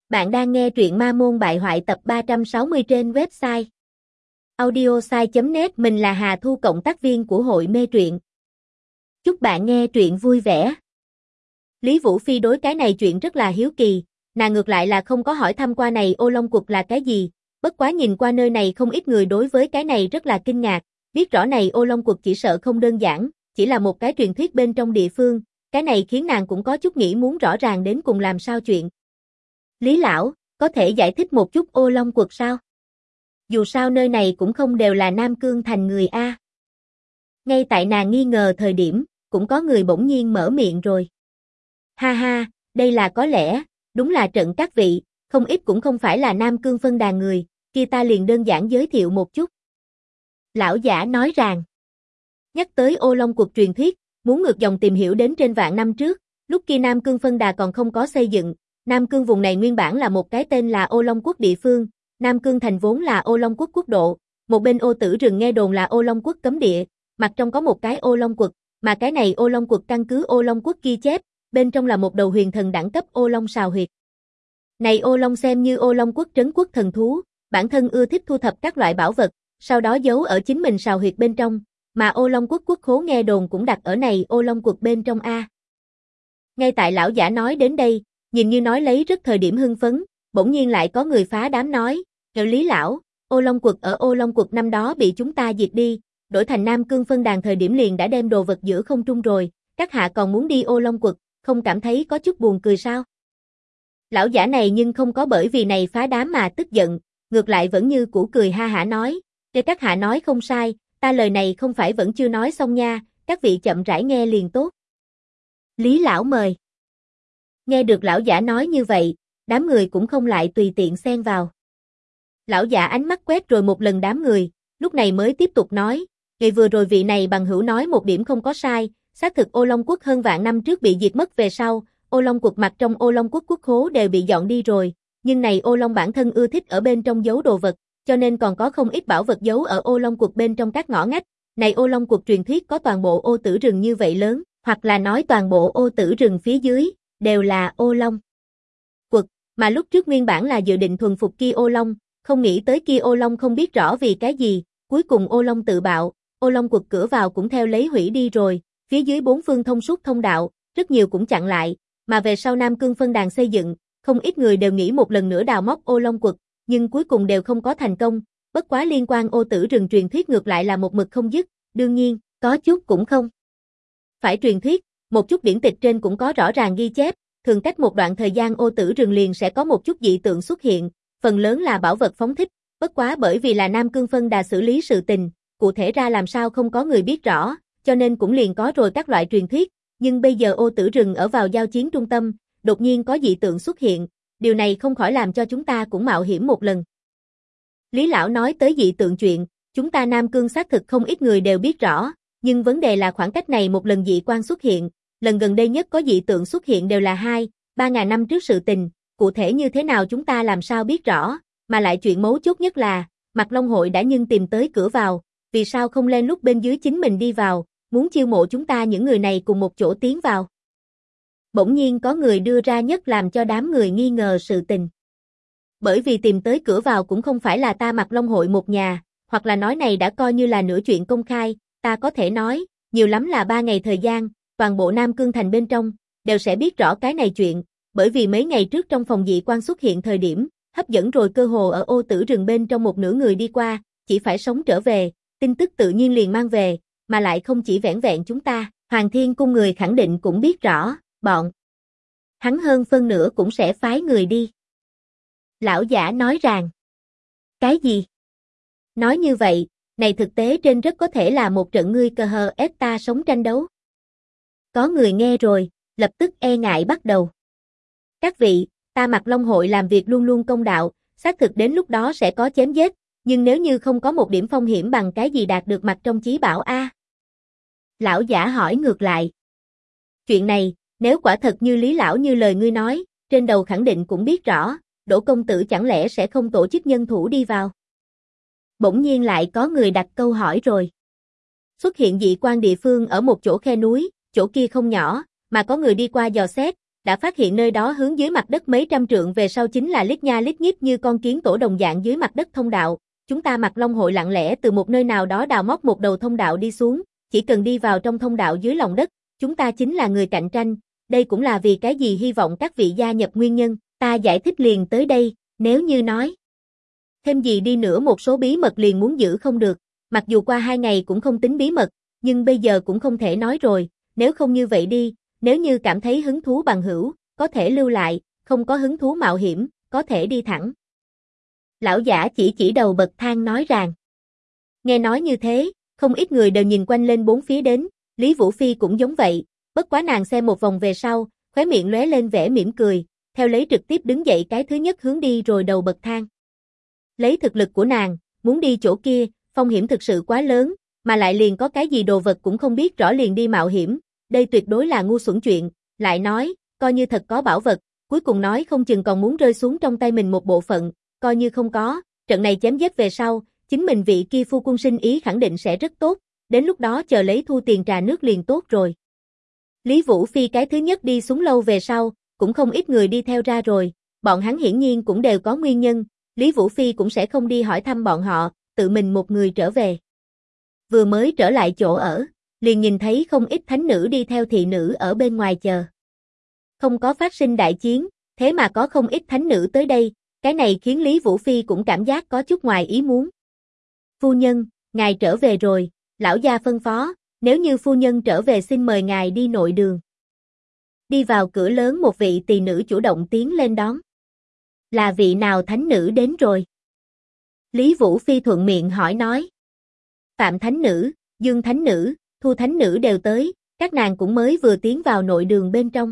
Bạn đang nghe truyện Ma Môn Bại Hoại tập 360 trên website audiosai.net. Mình là Hà Thu, cộng tác viên của hội mê truyện. Chúc bạn nghe truyện vui vẻ. Lý Vũ Phi đối cái này chuyện rất là hiếu kỳ, nàng ngược lại là không có hỏi thăm qua này Ô Long Quật là cái gì, bất quá nhìn qua nơi này không ít người đối với cái này rất là kinh ngạc, biết rõ này Ô Long Quật chỉ sợ không đơn giản, chỉ là một cái truyền thuyết bên trong địa phương, cái này khiến nàng cũng có chút nghĩ muốn rõ ràng đến cùng làm sao chuyện. Lý lão, có thể giải thích một chút Ô Long Quật sao? Dù sao nơi này cũng không đều là Nam Cương thành người a. Ngay tại nàng nghi ngờ thời điểm, cũng có người bỗng nhiên mở miệng rồi. Ha ha, đây là có lẽ, đúng là trận các vị, không ít cũng không phải là Nam Cương phân đàn người, kia ta liền đơn giản giới thiệu một chút. Lão giả nói rằng, nhắc tới Ô Long Quật truyền thuyết, muốn ngược dòng tìm hiểu đến trên vạn năm trước, lúc kia Nam Cương phân đà còn không có xây dựng. Nam Cương vùng này nguyên bản là một cái tên là Ô Long Quốc địa phương, Nam Cương thành vốn là Ô Long Quốc quốc độ, một bên Ô Tử Rừng nghe đồn là Ô Long Quốc cấm địa, mặt trong có một cái Ô Long Quật, mà cái này Ô Long Quật căn cứ Ô Long Quốc ghi chép, bên trong là một đầu huyền thần đẳng cấp Ô Long sào huyệt. Này Ô Long xem như Ô Long Quốc trấn quốc thần thú, bản thân ưa thích thu thập các loại bảo vật, sau đó giấu ở chính mình sào huyệt bên trong, mà Ô Long Quốc quốc khố nghe đồn cũng đặt ở này Ô Long Quật bên trong a. Ngay tại lão giả nói đến đây, nhìn như nói lấy rất thời điểm hưng phấn, bỗng nhiên lại có người phá đám nói, Lý lão, Ô Long Quật ở Ô Long Quật năm đó bị chúng ta diệt đi, đổi thành Nam Cương phân đàn thời điểm liền đã đem đồ vật giữa không trung rồi, các hạ còn muốn đi Ô Long Quật, không cảm thấy có chút buồn cười sao? Lão giả này nhưng không có bởi vì này phá đám mà tức giận, ngược lại vẫn như cũ cười ha hả nói, để các hạ nói không sai, ta lời này không phải vẫn chưa nói xong nha, các vị chậm rãi nghe liền tốt. Lý lão mời. Nghe được lão giả nói như vậy, đám người cũng không lại tùy tiện xen vào. Lão giả ánh mắt quét rồi một lần đám người, lúc này mới tiếp tục nói, ngày vừa rồi vị này bằng hữu nói một điểm không có sai, xác thực Ô Long Quốc hơn vạn năm trước bị diệt mất về sau, Ô Long Quật mặt trong Ô Long Quốc quốc khố đều bị dọn đi rồi, nhưng này Ô Long bản thân ưa thích ở bên trong giấu đồ vật, cho nên còn có không ít bảo vật giấu ở Ô Long Quật bên trong các ngõ ngách. Này Ô Long Quật truyền thuyết có toàn bộ Ô Tử Rừng như vậy lớn, hoặc là nói toàn bộ Ô Tử Rừng phía dưới đều là Ô Long Quật, mà lúc trước nguyên bản là dự định thuần phục kia Ô Long, không nghĩ tới kia Ô Long không biết rõ vì cái gì, cuối cùng Ô Long tự bạo, Ô Long Quật cửa vào cũng theo lấy hủy đi rồi, phía dưới bốn phương thông suốt thông đạo, rất nhiều cũng chặn lại, mà về sau Nam Cương phân đàn xây dựng, không ít người đều nghĩ một lần nữa đào móc Ô Long Quật, nhưng cuối cùng đều không có thành công, bất quá liên quan Ô Tử Rừng truyền thuyết ngược lại là một mực không dứt, đương nhiên, có chút cũng không phải truyền thuyết, một chút điển tịch trên cũng có rõ ràng ghi chép, thường cách một đoạn thời gian Ô Tử Rừng liền sẽ có một chút dị tượng xuất hiện, phần lớn là bảo vật phóng thích, bất quá bởi vì là Nam Cương phân đà xử lý sự tình, cụ thể ra làm sao không có người biết rõ, cho nên cũng liền có rồi các loại truyền thuyết, nhưng bây giờ Ô Tử Rừng ở vào giao chiến trung tâm, đột nhiên có dị tượng xuất hiện, điều này không khỏi làm cho chúng ta cũng mạo hiểm một lần. Lý lão nói tới dị tượng chuyện, chúng ta Nam Cương xác thực không ít người đều biết rõ, nhưng vấn đề là khoảng cách này một lần dị quan xuất hiện, lần gần đây nhất có dị tượng xuất hiện đều là 2-3 ngàn năm trước sự tình, cụ thể như thế nào chúng ta làm sao biết rõ, mà lại chuyện mấu chốt nhất là, Mạc Long hội đã nhưng tìm tới cửa vào, vì sao không lên lúc bên dưới chính mình đi vào, muốn chiêu mộ chúng ta những người này cùng một chỗ tiến vào. Bỗng nhiên có người đưa ra nhất làm cho đám người nghi ngờ sự tình. Bởi vì tìm tới cửa vào cũng không phải là ta Mạc Long hội một nhà, hoặc là nói này đã coi như là nửa chuyện công khai, ta có thể nói, nhiều lắm là 3 ngày thời gian, toàn bộ Nam Cương thành bên trong, đều sẽ biết rõ cái này chuyện, bởi vì mấy ngày trước trong phòng dị quan xuất hiện thời điểm, hấp dẫn rồi cơ hồ ở Ô Tử Rừng bên trong một nửa người đi qua, chỉ phải sống trở về, tin tức tự nhiên liền mang về, mà lại không chỉ vẻn vẹn chúng ta, Hoàng Thiên Cung người khẳng định cũng biết rõ, bọn hắn hơn phân nửa cũng sẽ phái người đi. Lão giả nói rằng, cái gì? Nói như vậy, này thực tế trên rất có thể là một trận ngươi cờ hờ ép ta sống tranh đấu. Có người nghe rồi, lập tức e ngại bắt đầu. Các vị, ta Mạc Long hội làm việc luôn luôn công đạo, xác thực đến lúc đó sẽ có chém giết, nhưng nếu như không có một điểm phong hiểm bằng cái gì đạt được mặt trong chí bảo a? Lão giả hỏi ngược lại. Chuyện này, nếu quả thật như Lý lão như lời ngươi nói, trên đầu khẳng định cũng biết rõ, Đỗ công tử chẳng lẽ sẽ không tổ chức nhân thủ đi vào? Bỗng nhiên lại có người đặt câu hỏi rồi. Xuất hiện dị quan địa phương ở một chỗ khe núi, chỗ kia không nhỏ, mà có người đi qua dò xét, đã phát hiện nơi đó hướng dưới mặt đất mấy trăm trượng về sau chính là lít nha lít nhít như con kiến tổ đồng dạng dưới mặt đất thông đạo. Chúng ta Mạc Long hội lặng lẽ từ một nơi nào đó đào móc một đầu thông đạo đi xuống, chỉ cần đi vào trong thông đạo dưới lòng đất, chúng ta chính là người cạnh tranh. Đây cũng là vì cái gì hy vọng các vị gia nhập nguyên nhân, ta giải thích liền tới đây, nếu như nói thêm gì đi nữa một số bí mật liền muốn giữ không được, mặc dù qua 2 ngày cũng không tính bí mật, nhưng bây giờ cũng không thể nói rồi, nếu không như vậy đi, nếu như cảm thấy hứng thú bằng hữu, có thể lưu lại, không có hứng thú mạo hiểm, có thể đi thẳng. Lão giả chỉ đầu bậc thang nói rằng. Nghe nói như thế, không ít người đều nhìn quanh lên bốn phía đến, Lý Vũ Phi cũng giống vậy, bất quá nàng xem một vòng về sau, khóe miệng lóe lên vẻ mỉm cười, theo lấy trực tiếp đứng dậy cái thứ nhất hướng đi rồi đầu bậc thang. Lấy thực lực của nàng, muốn đi chỗ kia, phong hiểm thực sự quá lớn, mà lại liền có cái gì đồ vật cũng không biết rõ liền đi mạo hiểm, đây tuyệt đối là ngu xuẩn chuyện, lại nói, coi như thật có bảo vật, cuối cùng nói không chừng còn muốn rơi xuống trong tay mình một bộ phận, coi như không có, trận này chém giết về sau, chính mình vị kia phu quân sinh ý khẳng định sẽ rất tốt, đến lúc đó chờ lấy thu tiền trà nước liền tốt rồi. Lý Vũ Phi cái thứ nhất đi xuống lâu về sau, cũng không ít người đi theo ra rồi, bọn hắn hiển nhiên cũng đều có nguyên nhân, Lý Vũ Phi cũng sẽ không đi hỏi thăm bọn họ, tự mình một người trở về. Vừa mới trở lại chỗ ở, liền nhìn thấy không ít thánh nữ đi theo thị nữ ở bên ngoài chờ. Không có phát sinh đại chiến, thế mà có không ít thánh nữ tới đây, cái này khiến Lý Vũ Phi cũng cảm giác có chút ngoài ý muốn. Phu nhân, ngài trở về rồi, lão gia phân phó, nếu như phu nhân trở về xin mời ngài đi nội đường. Đi vào cửa lớn một vị tỳ nữ chủ động tiến lên đón. Là vị nào thánh nữ đến rồi? Lý Vũ Phi thuận miệng hỏi nói. Phạm thánh nữ, Dương thánh nữ, Thu thánh nữ đều tới, các nàng cũng mới vừa tiến vào nội đường bên trong.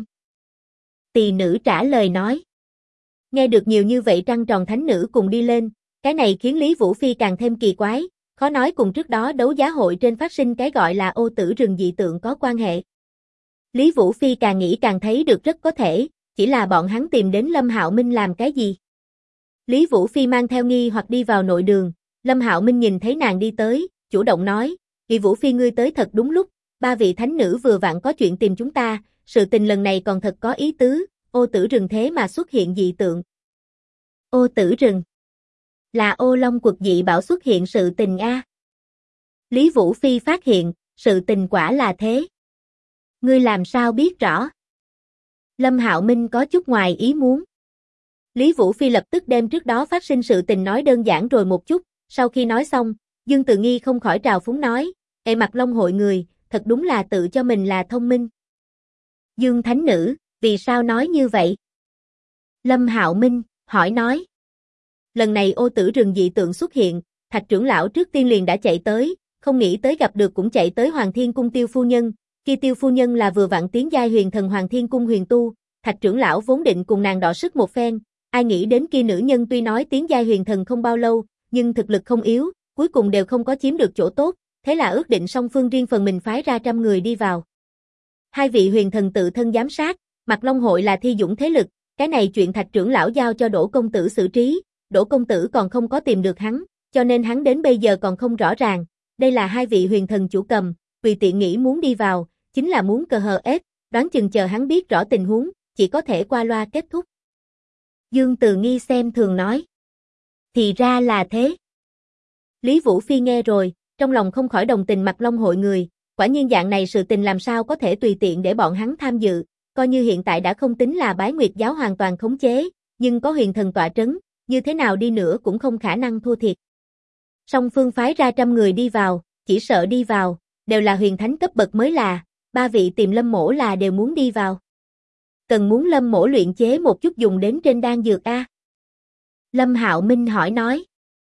Tỳ nữ trả lời nói. Nghe được nhiều như vậy trăng tròn thánh nữ cùng đi lên, cái này khiến Lý Vũ Phi càng thêm kỳ quái, khó nói cùng trước đó đấu giá hội trên phát sinh cái gọi là ô tử rừng dị tượng có quan hệ. Lý Vũ Phi càng nghĩ càng thấy được rất có thể, chỉ là bọn hắn tìm đến Lâm Hạo Minh làm cái gì. Lý Vũ Phi mang theo nghi hoặc đi vào nội đường, Lâm Hạo Minh nhìn thấy nàng đi tới, chủ động nói, Lý Vũ Phi ngươi tới thật đúng lúc, 3 vị thánh nữ vừa vặn có chuyện tìm chúng ta, sự tình lần này còn thật có ý tứ, ô tử rừng thế mà xuất hiện dị tượng. Ô tử rừng là Ô Long quật dị bảo xuất hiện sự tình a. Lý Vũ Phi phát hiện, sự tình quả là thế. Ngươi làm sao biết rõ? Lâm Hạo Minh có chút ngoài ý muốn. Lý Vũ Phi lập tức đem trước đó phát sinh sự tình nói đơn giản rồi một chút, sau khi nói xong, Dương Từ Nghi không khỏi trào phúng nói, Mạc Long hội người, thật đúng là tự cho mình là thông minh. Dương thánh nữ, vì sao nói như vậy? Lâm Hạo Minh, hỏi nói. Lần này ô tử rừng dị tượng xuất hiện, Thạch trưởng lão trước tiên liền đã chạy tới, không nghĩ tới gặp được cũng chạy tới Hoàng Thiên Cung Tiêu phu nhân, kia Tiêu phu nhân là vừa vặn tiến giai huyền thần Hoàng Thiên Cung huyền tu, Thạch trưởng lão vốn định cùng nàng đọ sức một phen, ai nghĩ đến kia nữ nhân tuy nói tiến giai huyền thần không bao lâu, nhưng thực lực không yếu, cuối cùng đều không có chiếm được chỗ tốt, thế là ước định song phương riêng phần mình phái ra 100 người đi vào. 2 vị huyền thần tự thân giám sát, Mạc Long hội là thi dũng thế lực, cái này chuyện Thạch trưởng lão giao cho Đỗ công tử xử trí, Đỗ công tử còn không có tìm được hắn, cho nên hắn đến bây giờ còn không rõ ràng, đây là 2 vị huyền thần chủ cầm, vì tiện nghĩ muốn đi vào, chính là muốn cờ hờ ép, đoán chừng chờ hắn biết rõ tình huống, chỉ có thể qua loa kết thúc. Dương Từ Nghi xem thường nói. Thì ra là thế. Lý Vũ Phi nghe rồi, trong lòng không khỏi đồng tình Mạc Long hội người, quả nhiên dạng này sự tình làm sao có thể tùy tiện để bọn hắn tham dự, coi như hiện tại đã không tính là Bái Nguyệt giáo hoàn toàn khống chế, nhưng có huyền thần tọa trấn, như thế nào đi nữa cũng không khả năng thua thiệt. Song phương phái ra 100 người đi vào, chỉ sợ đi vào, đều là huyền thánh cấp bậc mới là, 3 vị tìm Lâm mỗ là đều muốn đi vào. Cần muốn Lâm mỗ luyện chế một chút dùng đến trên đan dược a? Lâm Hạo Minh hỏi nói.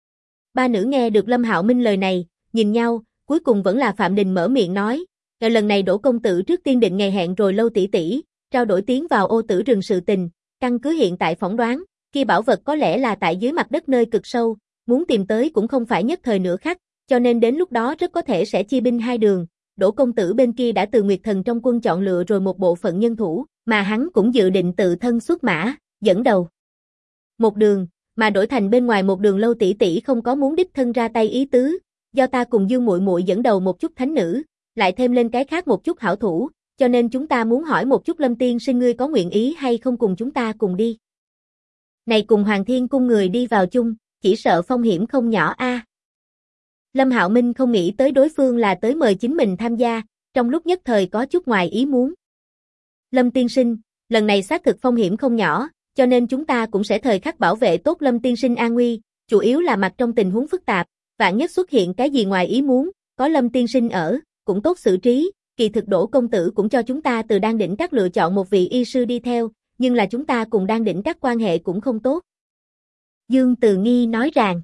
3 nữ nghe được Lâm Hạo Minh lời này, nhìn nhau, cuối cùng vẫn là Phạm Đình mở miệng nói, lần này Đỗ công tử trước tiên định ngày hẹn rồi lâu tỷ tỷ, trao đổi tiến vào ô tử rừng sự tình, căn cứ hiện tại phỏng đoán, kia bảo vật có lẽ là tại dưới mặt đất nơi cực sâu, muốn tìm tới cũng không phải nhất thời nửa khắc, cho nên đến lúc đó rất có thể sẽ chia binh 2 đường, Đỗ công tử bên kia đã từ Nguyệt Thần trong quân chọn lựa rồi một bộ phận nhân thủ, mà hắn cũng dự định tự thân xuất mã, dẫn đầu. Một đường, mà đổi thành bên ngoài một đường lâu tỷ tỷ không có muốn đích thân ra tay ý tứ, do ta cùng Dương muội muội dẫn đầu một chút thánh nữ, lại thêm lên cái khác một chút hảo thủ, cho nên chúng ta muốn hỏi một chút Lâm tiên sinh ngươi có nguyện ý hay không cùng chúng ta cùng đi. Này cùng Hoàng Thiên Cung người đi vào chung, chỉ sợ phong hiểm không nhỏ a. Lâm Hạo Minh không nghĩ tới đối phương là tới mời chính mình tham gia, trong lúc nhất thời có chút ngoài ý muốn. Lâm tiên sinh, lần này xác thực phong hiểm không nhỏ, cho nên chúng ta cũng sẽ thời khắc bảo vệ tốt Lâm tiên sinh an nguy, chủ yếu là mặt trong tình huống phức tạp, vạn nhất xuất hiện cái gì ngoài ý muốn, có Lâm tiên sinh ở, cũng tốt xử trí, kỳ thực Đỗ công tử cũng cho chúng ta từ Đan Đỉnh Các lựa chọn một vị y sư đi theo, nhưng là chúng ta cùng Đan Đỉnh Các quan hệ cũng không tốt. Dương Từ Nghi nói rằng,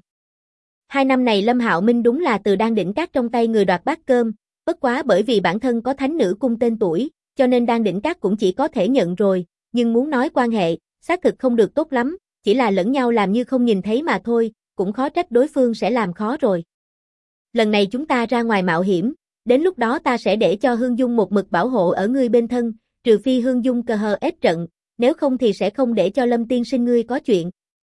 2 năm này Lâm Hạo Minh đúng là từ Đan Đỉnh Các trong tay người đoạt bát cơm, bất quá bởi vì bản thân có thánh nữ cung tên tuổi, cho nên Đan Đỉnh Các cũng chỉ có thể nhận rồi, nhưng muốn nói quan hệ, xác thực không được tốt lắm, chỉ là lẫn nhau làm như không nhìn thấy mà thôi, cũng khó trách đối phương sẽ làm khó rồi. Lần này chúng ta ra ngoài mạo hiểm, đến lúc đó ta sẽ để cho Hương Dung một mực bảo hộ ở ngươi bên thân, trừ phi Hương Dung cờ hờ ép trận, nếu không thì sẽ không để cho Lâm tiên sinh ngươi có chuyện.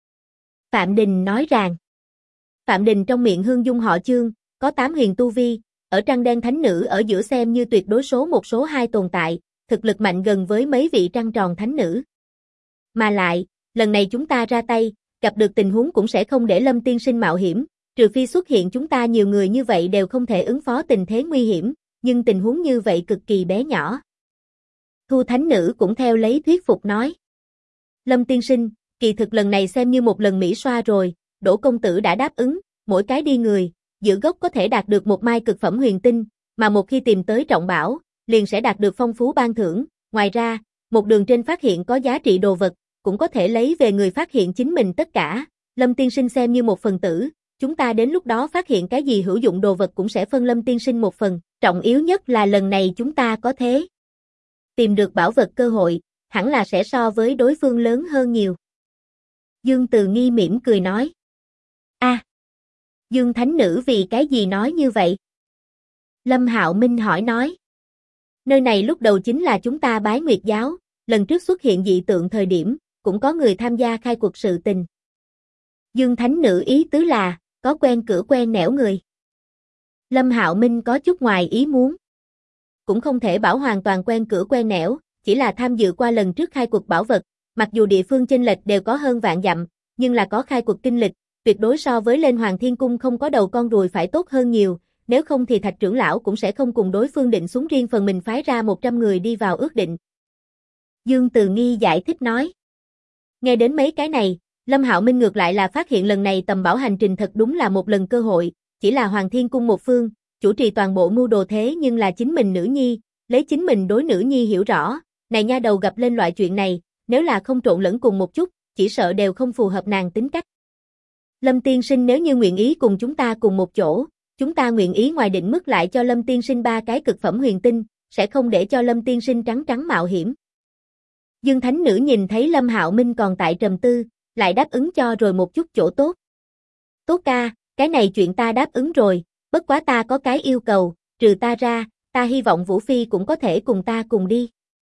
Phạm Đình nói rằng, Phạm Đình trong miệng Hương Dung họ Chương, có 8 huyền tu vi, ở trăng đen thánh nữ ở giữa xem như tuyệt đối số 1 số 2 tồn tại, thực lực mạnh gần với mấy vị trăng tròn thánh nữ. Mà lại, lần này chúng ta ra tay, gặp được tình huống cũng sẽ không để Lâm tiên sinh mạo hiểm, trừ phi xuất hiện chúng ta nhiều người như vậy đều không thể ứng phó tình thế nguy hiểm, nhưng tình huống như vậy cực kỳ bé nhỏ. Thu thánh nữ cũng theo lấy thuyết phục nói. Lâm tiên sinh, kỳ thực lần này xem như một lần mỹ xoa rồi, Đỗ công tử đã đáp ứng, mỗi cái đi người, giữ gốc có thể đạt được một mai cực phẩm huyền tinh, mà một khi tìm tới trọng bảo, liền sẽ đạt được phong phú ban thưởng, ngoài ra, một đường trên phát hiện có giá trị đồ vật, cũng có thể lấy về người phát hiện chính mình tất cả, Lâm tiên sinh xem như một phần tử, chúng ta đến lúc đó phát hiện cái gì hữu dụng đồ vật cũng sẽ phân Lâm tiên sinh một phần, trọng yếu nhất là lần này chúng ta có thế tìm được bảo vật cơ hội, hẳn là sẽ so với đối phương lớn hơn nhiều. Dương Từ Nghi mỉm cười nói. Dương thánh nữ vì cái gì nói như vậy? Lâm Hạo Minh hỏi nói. Nơi này lúc đầu chính là chúng ta Bái Nguyệt giáo, lần trước xuất hiện dị tượng thời điểm, cũng có người tham gia khai cuộc sự tình. Dương thánh nữ ý tứ là, có quen cửa quen nẻo người. Lâm Hạo Minh có chút ngoài ý muốn. Cũng không thể bảo hoàn toàn quen cửa quen nẻo, chỉ là tham dự qua lần trước khai cuộc bảo vật, mặc dù địa phương chênh lệch đều có hơn vạn dặm, nhưng là có khai cuộc kinh lịch, tuyệt đối so với lên Hoàng Thiên Cung không có đầu con ruồi phải tốt hơn nhiều, nếu không thì Thạch trưởng lão cũng sẽ không cùng đối phương định xuống riêng phần mình phái ra 100 người đi vào ước định. Dương Từ Nghi giải thích nói. Nghe đến mấy cái này, Lâm Hạo Minh ngược lại là phát hiện lần này tầm bảo hành trình thật đúng là một lần cơ hội, chỉ là Hoàng Thiên Cung một phương, chủ trì toàn bộ mưu đồ thế nhưng là chính mình nữ nhi, lấy chính mình đối nữ nhi hiểu rõ, này nha đầu gặp lên loại chuyện này, nếu là không trộn lẫn cùng một chút, chỉ sợ đều không phù hợp nàng tính cách. Lâm tiên sinh nếu như nguyện ý cùng chúng ta cùng một chỗ, chúng ta nguyện ý ngoài định mức lại cho Lâm tiên sinh 3 cái cực phẩm huyền tinh, sẽ không để cho Lâm tiên sinh trắng trắng mạo hiểm. Dương thánh nữ nhìn thấy Lâm Hạo Minh còn tại trầm tư, lại đáp ứng cho rồi một chút chỗ tốt. Tốt ca, cái này chuyện ta đáp ứng rồi, bất quá ta có cái yêu cầu, trừ ta ra, ta hy vọng Vũ Phi cũng có thể cùng ta cùng đi.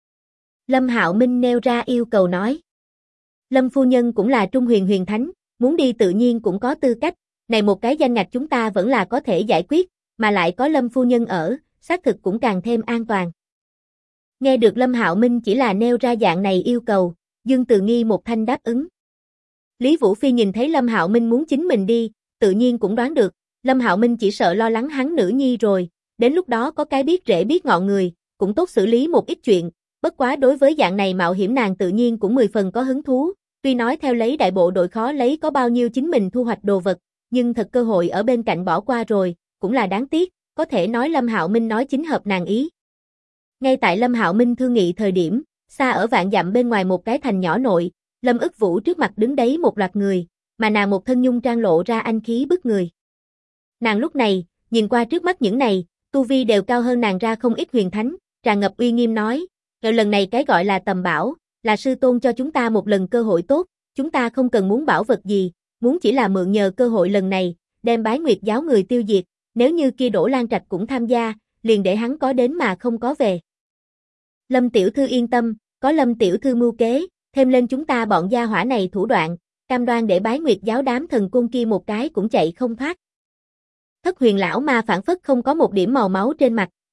Lâm Hạo Minh nêu ra yêu cầu nói. Lâm phu nhân cũng là Trung Huyền Huyền Thánh, muốn đi tự nhiên cũng có tư cách, này một cái danh ngạch chúng ta vẫn là có thể giải quyết, mà lại có Lâm phu nhân ở, xác thực cũng càng thêm an toàn. Nghe được Lâm Hạo Minh chỉ là nêu ra dạng này yêu cầu, Dương Từ Nghi một thanh đáp ứng. Lý Vũ Phi nhìn thấy Lâm Hạo Minh muốn chính mình đi, tự nhiên cũng đoán được, Lâm Hạo Minh chỉ sợ lo lắng hắn nữ nhi rồi, đến lúc đó có cái biết rễ biết ngọn người, cũng tốt xử lý một ít chuyện, bất quá đối với dạng này mạo hiểm nàng tự nhiên cũng 10 phần có hứng thú, tuy nói theo lấy đại bộ đội khó lấy có bao nhiêu chính mình thu hoạch đồ vật, nhưng thật cơ hội ở bên cạnh bỏ qua rồi, cũng là đáng tiếc, có thể nói Lâm Hạo Minh nói chính hợp nàng ý. Ngay tại Lâm Hạo Minh thương nghị thời điểm, xa ở vạn dặm bên ngoài một cái thành nhỏ nội, Lâm Ức Vũ trước mặt đứng đấy một loạt người, mà nàng một thân nhung trang lộ ra anh khí bức người. Nàng lúc này, nhìn qua trước mắt những này, tu vi đều cao hơn nàng ra không ít huyền thánh, tràn ngập uy nghiêm nói, lần này cái gọi là tầm bảo, là sư tôn cho chúng ta một lần cơ hội tốt, chúng ta không cần muốn bảo vật gì, muốn chỉ là mượn nhờ cơ hội lần này, đem Bái Nguyệt giáo người tiêu diệt, nếu như kia Đỗ Lan Trạch cũng tham gia, liền để hắn có đến mà không có về. Lâm tiểu thư yên tâm, có Lâm tiểu thư mưu kế, thêm lên chúng ta bọn gia hỏa này thủ đoạn, cam đoan để Bái Nguyệt giáo đám thần côn kia một cái cũng chạy không thoát. Thất Huyền lão ma phản phất không có một điểm màu máu trên mặt,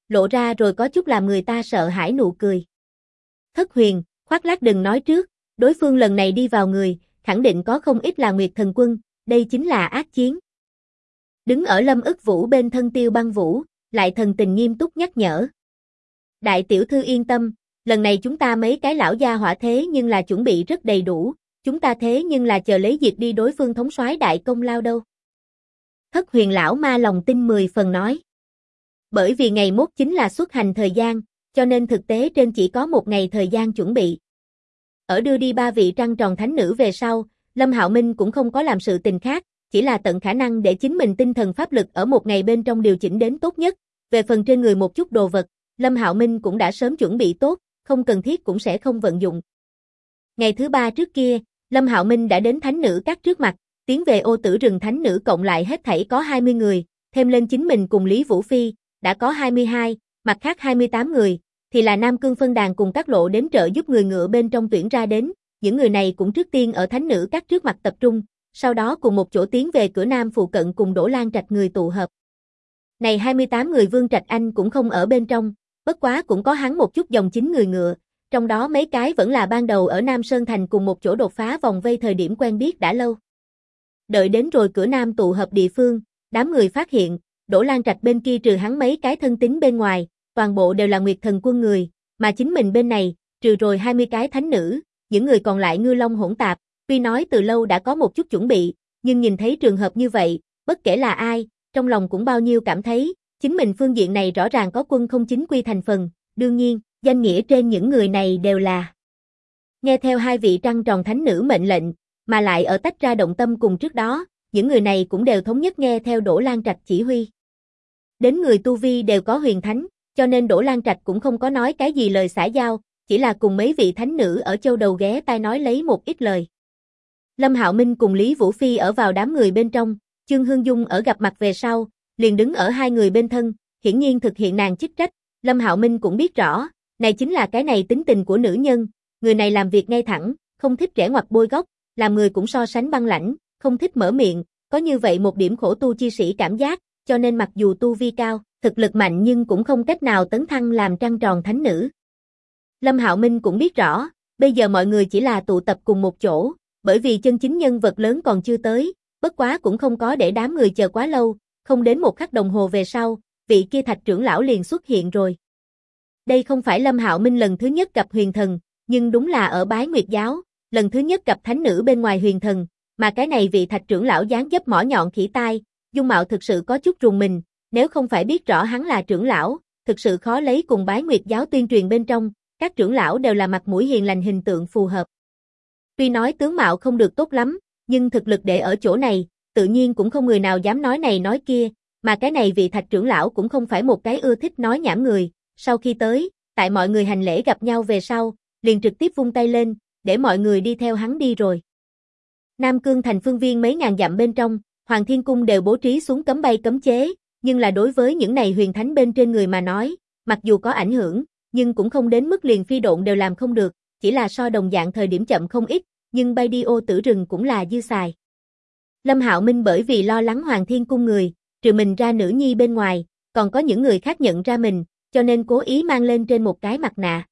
lộ ra rồi có chút làm người ta sợ hãi nụ cười. Thất Huyền, khoác lác đừng nói trước, đối phương lần này đi vào người, khẳng định có không ít là Nguyệt Thần Quân, đây chính là ác chiến. Đứng ở Lâm Ức Vũ bên thân Tiêu Băng Vũ, lại thần tình nghiêm túc nhắc nhở. Đại tiểu thư yên tâm, lần này chúng ta mấy cái lão gia hỏa thế nhưng là chuẩn bị rất đầy đủ, chúng ta thế nhưng là chờ lấy diệt đi đối phương thống soái đại công lao đâu. Thất Huyền lão ma lòng tin 10 phần nói. Bởi vì ngày mốt chính là xuất hành thời gian, cho nên thực tế trên chỉ có một ngày thời gian chuẩn bị. Ở đưa đi 3 vị trăng tròn thánh nữ về sau, Lâm Hạo Minh cũng không có làm sự tình khác, chỉ là tận khả năng để chính mình tinh thần pháp lực ở một ngày bên trong điều chỉnh đến tốt nhất. Về phần trên người một chút đồ vật, Lâm Hạo Minh cũng đã sớm chuẩn bị tốt, không cần thiết cũng sẽ không vận dụng. Ngày thứ 3 trước kia, Lâm Hạo Minh đã đến thánh nữ các trước mặt, tiến về Ô Tử Rừng thánh nữ cộng lại hết thảy có 20 người, thêm lên chính mình cùng Lý Vũ Phi, đã có 22, mặt khác 28 người, thì là Nam Cương phân đàn cùng các lộ đến trợ giúp người ngựa bên trong tuyển ra đến, những người này cũng trước tiên ở thánh nữ các trước mặt tập trung, sau đó cùng một chỗ tiến về cửa Nam phụ cận cùng Đỗ Lan Trạch người tụ hợp. Này 28 người Vương Trạch Anh cũng không ở bên trong, bất quá cũng có hắn một chút dòng chính người ngựa, trong đó mấy cái vẫn là ban đầu ở Nam Sơn Thành cùng một chỗ đột phá vòng vây thời điểm quen biết đã lâu. Đợi đến rồi cửa Nam tụ hợp địa phương, đám người phát hiện, Đỗ Lan Trạch bên kia trừ hắn mấy cái thân tín bên ngoài, toàn bộ đều là Nguyệt Thần Quân người, mà chính mình bên này, trừ rồi 20 cái thánh nữ, những người còn lại ngư long hỗn tạp, tuy nói từ lâu đã có một chút chuẩn bị, nhưng nhìn thấy trường hợp như vậy, bất kể là ai, trong lòng cũng bao nhiêu cảm thấy, chính mình phương diện này rõ ràng có quân không chính quy thành phần, đương nhiên, danh nghĩa trên những người này đều là nghe theo 2 vị trăng tròn thánh nữ mệnh lệnh, mà lại ở tách ra động tâm cùng trước đó, những người này cũng đều thống nhất nghe theo Đỗ Lan Trạch chỉ huy. Đến người tu vi đều có huyền thánh, cho nên Đỗ Lan Trạch cũng không có nói cái gì lời xã giao, chỉ là cùng mấy vị thánh nữ ở châu đầu ghé tai nói lấy một ít lời. Lâm Hạo Minh cùng Lý Vũ Phi ở vào đám người bên trong, Chương Hương Dung ở gặp mặt về sau, liền đứng ở 2 người bên thân, hiển nhiên thực hiện nàng chức trách. Lâm Hạo Minh cũng biết rõ, này chính là cái này tính tình của nữ nhân, người này làm việc ngay thẳng, không thích rẽ ngoặt bôi góc, làm người cũng so sánh băng lãnh, không thích mở miệng, có như vậy một điểm khổ tu chi sĩ cảm giác, cho nên mặc dù tu vi cao, thực lực mạnh nhưng cũng không cách nào tấn thăng làm trăng tròn thánh nữ. Lâm Hạo Minh cũng biết rõ, bây giờ mọi người chỉ là tụ tập cùng một chỗ, bởi vì chân chính nhân vật lớn còn chưa tới, bất quá cũng không có để đám người chờ quá lâu, không đến một khắc đồng hồ về sau, vị kia Thạch trưởng lão liền xuất hiện rồi. Đây không phải Lâm Hạo Minh lần thứ nhất gặp huyền thần, nhưng đúng là ở Bái Nguyệt giáo, lần thứ nhất gặp thánh nữ bên ngoài huyền thần, mà cái này vị Thạch trưởng lão dáng dấp mỏ nhọn khỉ tai, dung mạo thực sự có chút rùng mình, nếu không phải biết rõ hắn là trưởng lão, thực sự khó lấy cùng Bái Nguyệt giáo tuyên truyền bên trong, các trưởng lão đều là mặt mũi hiền lành hình tượng phù hợp. Tuy nói tướng mạo không được tốt lắm, nhưng thực lực để ở chỗ này, tự nhiên cũng không người nào dám nói này nói kia, mà cái này vị Thạch trưởng lão cũng không phải một cái ưa thích nói nhảm người, sau khi tới, tại mọi người hành lễ gặp nhau về sau, liền trực tiếp vung tay lên, để mọi người đi theo hắn đi rồi. Nam Cương thành phương viên mấy ngàn dặm bên trong, Hoàng Thiên Cung đều bố trí xuống cấm bay cấm chế, nhưng là đối với những này huyền thánh bên trên người mà nói, mặc dù có ảnh hưởng, nhưng cũng không đến mức liền phi độn đều làm không được, chỉ là so đồng dạng thời điểm chậm không ít, nhưng bay đi Ô Tử Rừng cũng là dư xài. Lâm Hạo Minh bởi vì lo lắng Hoàng Thiên Cung người, trừ mình ra nữ nhi bên ngoài, còn có những người khác nhận ra mình, cho nên cố ý mang lên trên một cái mặt nạ.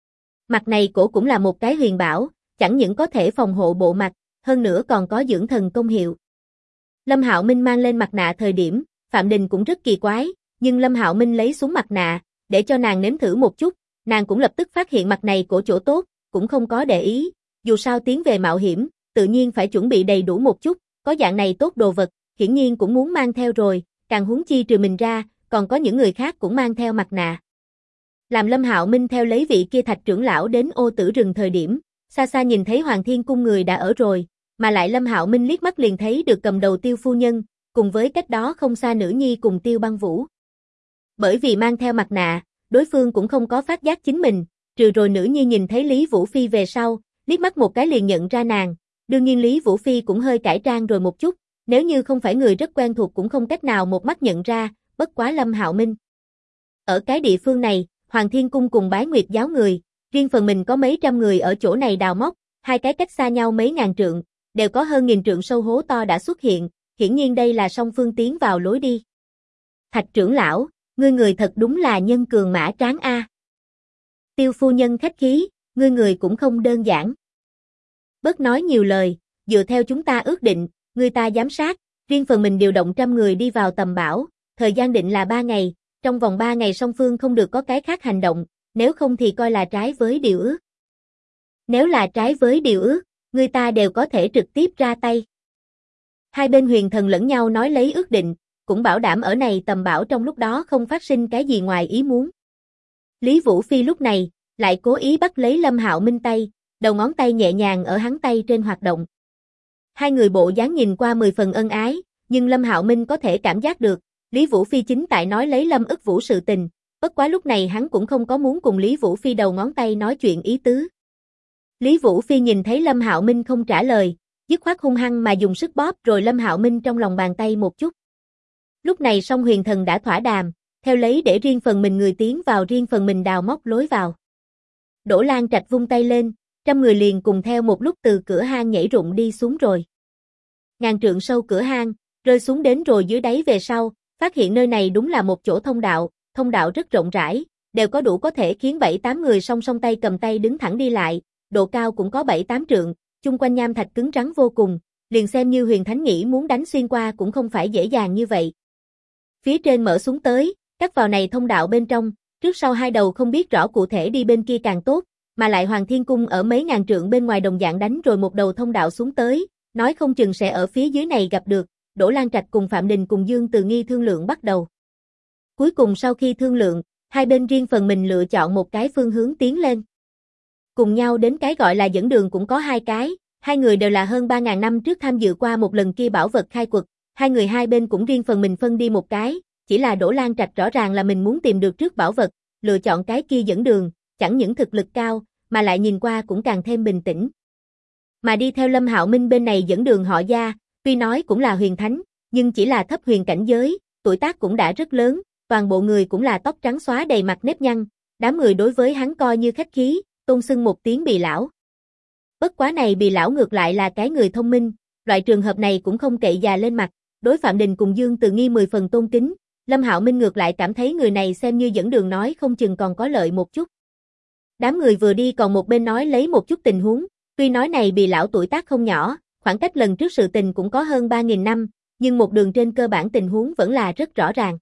Mặt này cổ cũng là một cái huyền bảo, chẳng những có thể phòng hộ bộ mặt, hơn nữa còn có dưỡng thần công hiệu. Lâm Hạo Minh mang lên mặt nạ thời điểm, Phạm Đình cũng rất kỳ quái, nhưng Lâm Hạo Minh lấy xuống mặt nạ, để cho nàng nếm thử một chút, nàng cũng lập tức phát hiện mặt này cổ chỗ tốt, cũng không có để ý, dù sao tiến về mạo hiểm, tự nhiên phải chuẩn bị đầy đủ một chút, có dạng này tốt đồ vật, hiển nhiên cũng muốn mang theo rồi, càng huống chi trừ mình ra, còn có những người khác cũng mang theo mặt nạ. Làm Lâm Hạo Minh theo lấy vị kia Thạch trưởng lão đến Ô Tử Rừng thời điểm, xa xa nhìn thấy Hoàng Thiên Cung người đã ở rồi, mà lại Lâm Hạo Minh liếc mắt liền thấy được cầm đầu Tiêu phu nhân, cùng với cách đó không xa nữ nhi cùng Tiêu Băng Vũ. Bởi vì mang theo mặt nạ, đối phương cũng không có phát giác chính mình, trừ rồi nữ nhi nhìn thấy Lý Vũ Phi về sau, liếc mắt một cái liền nhận ra nàng, đương nhiên Lý Vũ Phi cũng hơi cải trang rồi một chút, nếu như không phải người rất quen thuộc cũng không cách nào một mắt nhận ra, bất quá Lâm Hạo Minh. Ở cái địa phương này, Hoàng Thiên Cung cùng Bái Nguyệt giáo người, riêng phần mình có mấy trăm người ở chỗ này đào móc, 2 cái cách xa nhau mấy ngàn trượng, đều có hơn 1000 trượng sâu hố to đã xuất hiện, hiển nhiên đây là song phương tiến vào lối đi. Thạch trưởng lão, ngươi người thật đúng là nhân cường mã tráng a. Tiêu phu nhân khách khí, ngươi người cũng không đơn giản. Bớt nói nhiều lời, dựa theo chúng ta ước định, người ta giám sát, riêng phần mình điều động 100 người đi vào tầm bão, thời gian định là 3 ngày, trong vòng 3 ngày song phương không được có cái khác hành động, nếu không thì coi là trái với điều ước. Nếu là trái với điều ước, người ta đều có thể trực tiếp ra tay. Hai bên huyền thần lẫn nhau nói lấy ước định, cũng bảo đảm ở này tầm bão trong lúc đó không phát sinh cái gì ngoài ý muốn. Lý Vũ Phi lúc này, lại cố ý bắt lấy Lâm Hạo Minh tay, đầu ngón tay nhẹ nhàng ở hắn tay trên hoạt động. Hai người bộ dáng nhìn qua 10 phần ân ái, nhưng Lâm Hạo Minh có thể cảm giác được, Lý Vũ Phi chính tại nói lấy Lâm Ức Vũ sự tình, bất quá lúc này hắn cũng không có muốn cùng Lý Vũ Phi đầu ngón tay nói chuyện ý tứ. Lý Vũ Phi nhìn thấy Lâm Hạo Minh không trả lời, dứt khoát hung hăng mà dùng sức bóp rồi Lâm Hạo Minh trong lòng bàn tay một chút. Lúc này song huyền thần đã thỏa đàm, theo lấy để riêng phần mình người tiến vào riêng phần mình đào móc lối vào. Đỗ Lan Trạch vung tay lên, 100 người liền cùng theo một lúc từ cửa hang nhảy rụng đi xuống rồi. Ngàn trượng sâu cửa hang, rơi xuống đến rồi dưới đáy về sau, phát hiện nơi này đúng là một chỗ thông đạo rất rộng rãi, đều có đủ có thể khiến 7-8 người song song tay cầm tay đứng thẳng đi lại, độ cao cũng có 7-8 trượng, chung quanh nham thạch cứng rắn vô cùng, liền xem như huyền thánh nghĩ muốn đánh xuyên qua cũng không phải dễ dàng như vậy. Phía trên mở xuống tới, cắt vào này thông đạo bên trong, trước sau hai đầu không biết rõ cụ thể đi bên kia càng tốt, mà lại Hoàng Thiên Cung ở mấy ngàn trượng bên ngoài đồng dạng đánh rồi một đầu thông đạo xuống tới, nói không chừng sẽ ở phía dưới này gặp được, Đỗ Lan Trạch cùng Phạm Đình cùng Dương Từ Nghi thương lượng bắt đầu. Cuối cùng sau khi thương lượng, hai bên riêng phần mình lựa chọn một cái phương hướng tiến lên. Cùng nhau đến cái gọi là dẫn đường cũng có hai cái, hai người đều là hơn 3.000 năm trước tham dự qua một lần kia bảo vật khai quật, hai người hai bên cũng riêng phần mình phân đi một cái, chỉ là Đỗ Lan Trạch rõ ràng là mình muốn tìm được trước bảo vật, lựa chọn cái kia dẫn đường, chẳng những thực lực cao, mà lại nhìn qua cũng càng thêm bình tĩnh. Mà đi theo Lâm Hạo Minh bên này dẫn đường họ Gia, tuy nói cũng là huyền thánh, nhưng chỉ là thấp huyền cảnh giới, tuổi tác cũng đã rất lớn, toàn bộ người cũng là tóc trắng xóa đầy mặt nếp nhăn, đám người đối với hắn coi như khách khí, tôn xưng một tiếng Bì lão. Bất quá này Bì lão ngược lại là cái người thông minh, loại trường hợp này cũng không cậy già lên mặt, đối Phạm Đình cùng Dương Từ Nghi 10 phần tôn kính, Lâm Hạo Minh ngược lại cảm thấy người này xem như dẫn đường nói không chừng còn có lợi một chút. Đám người vừa đi còn một bên nói lấy một chút tình huống, tuy nói này Bì lão tuổi tác không nhỏ, khoảng cách lần trước sự tình cũng có hơn 3.000 năm, nhưng một đường trên cơ bản tình huống vẫn là rất rõ ràng.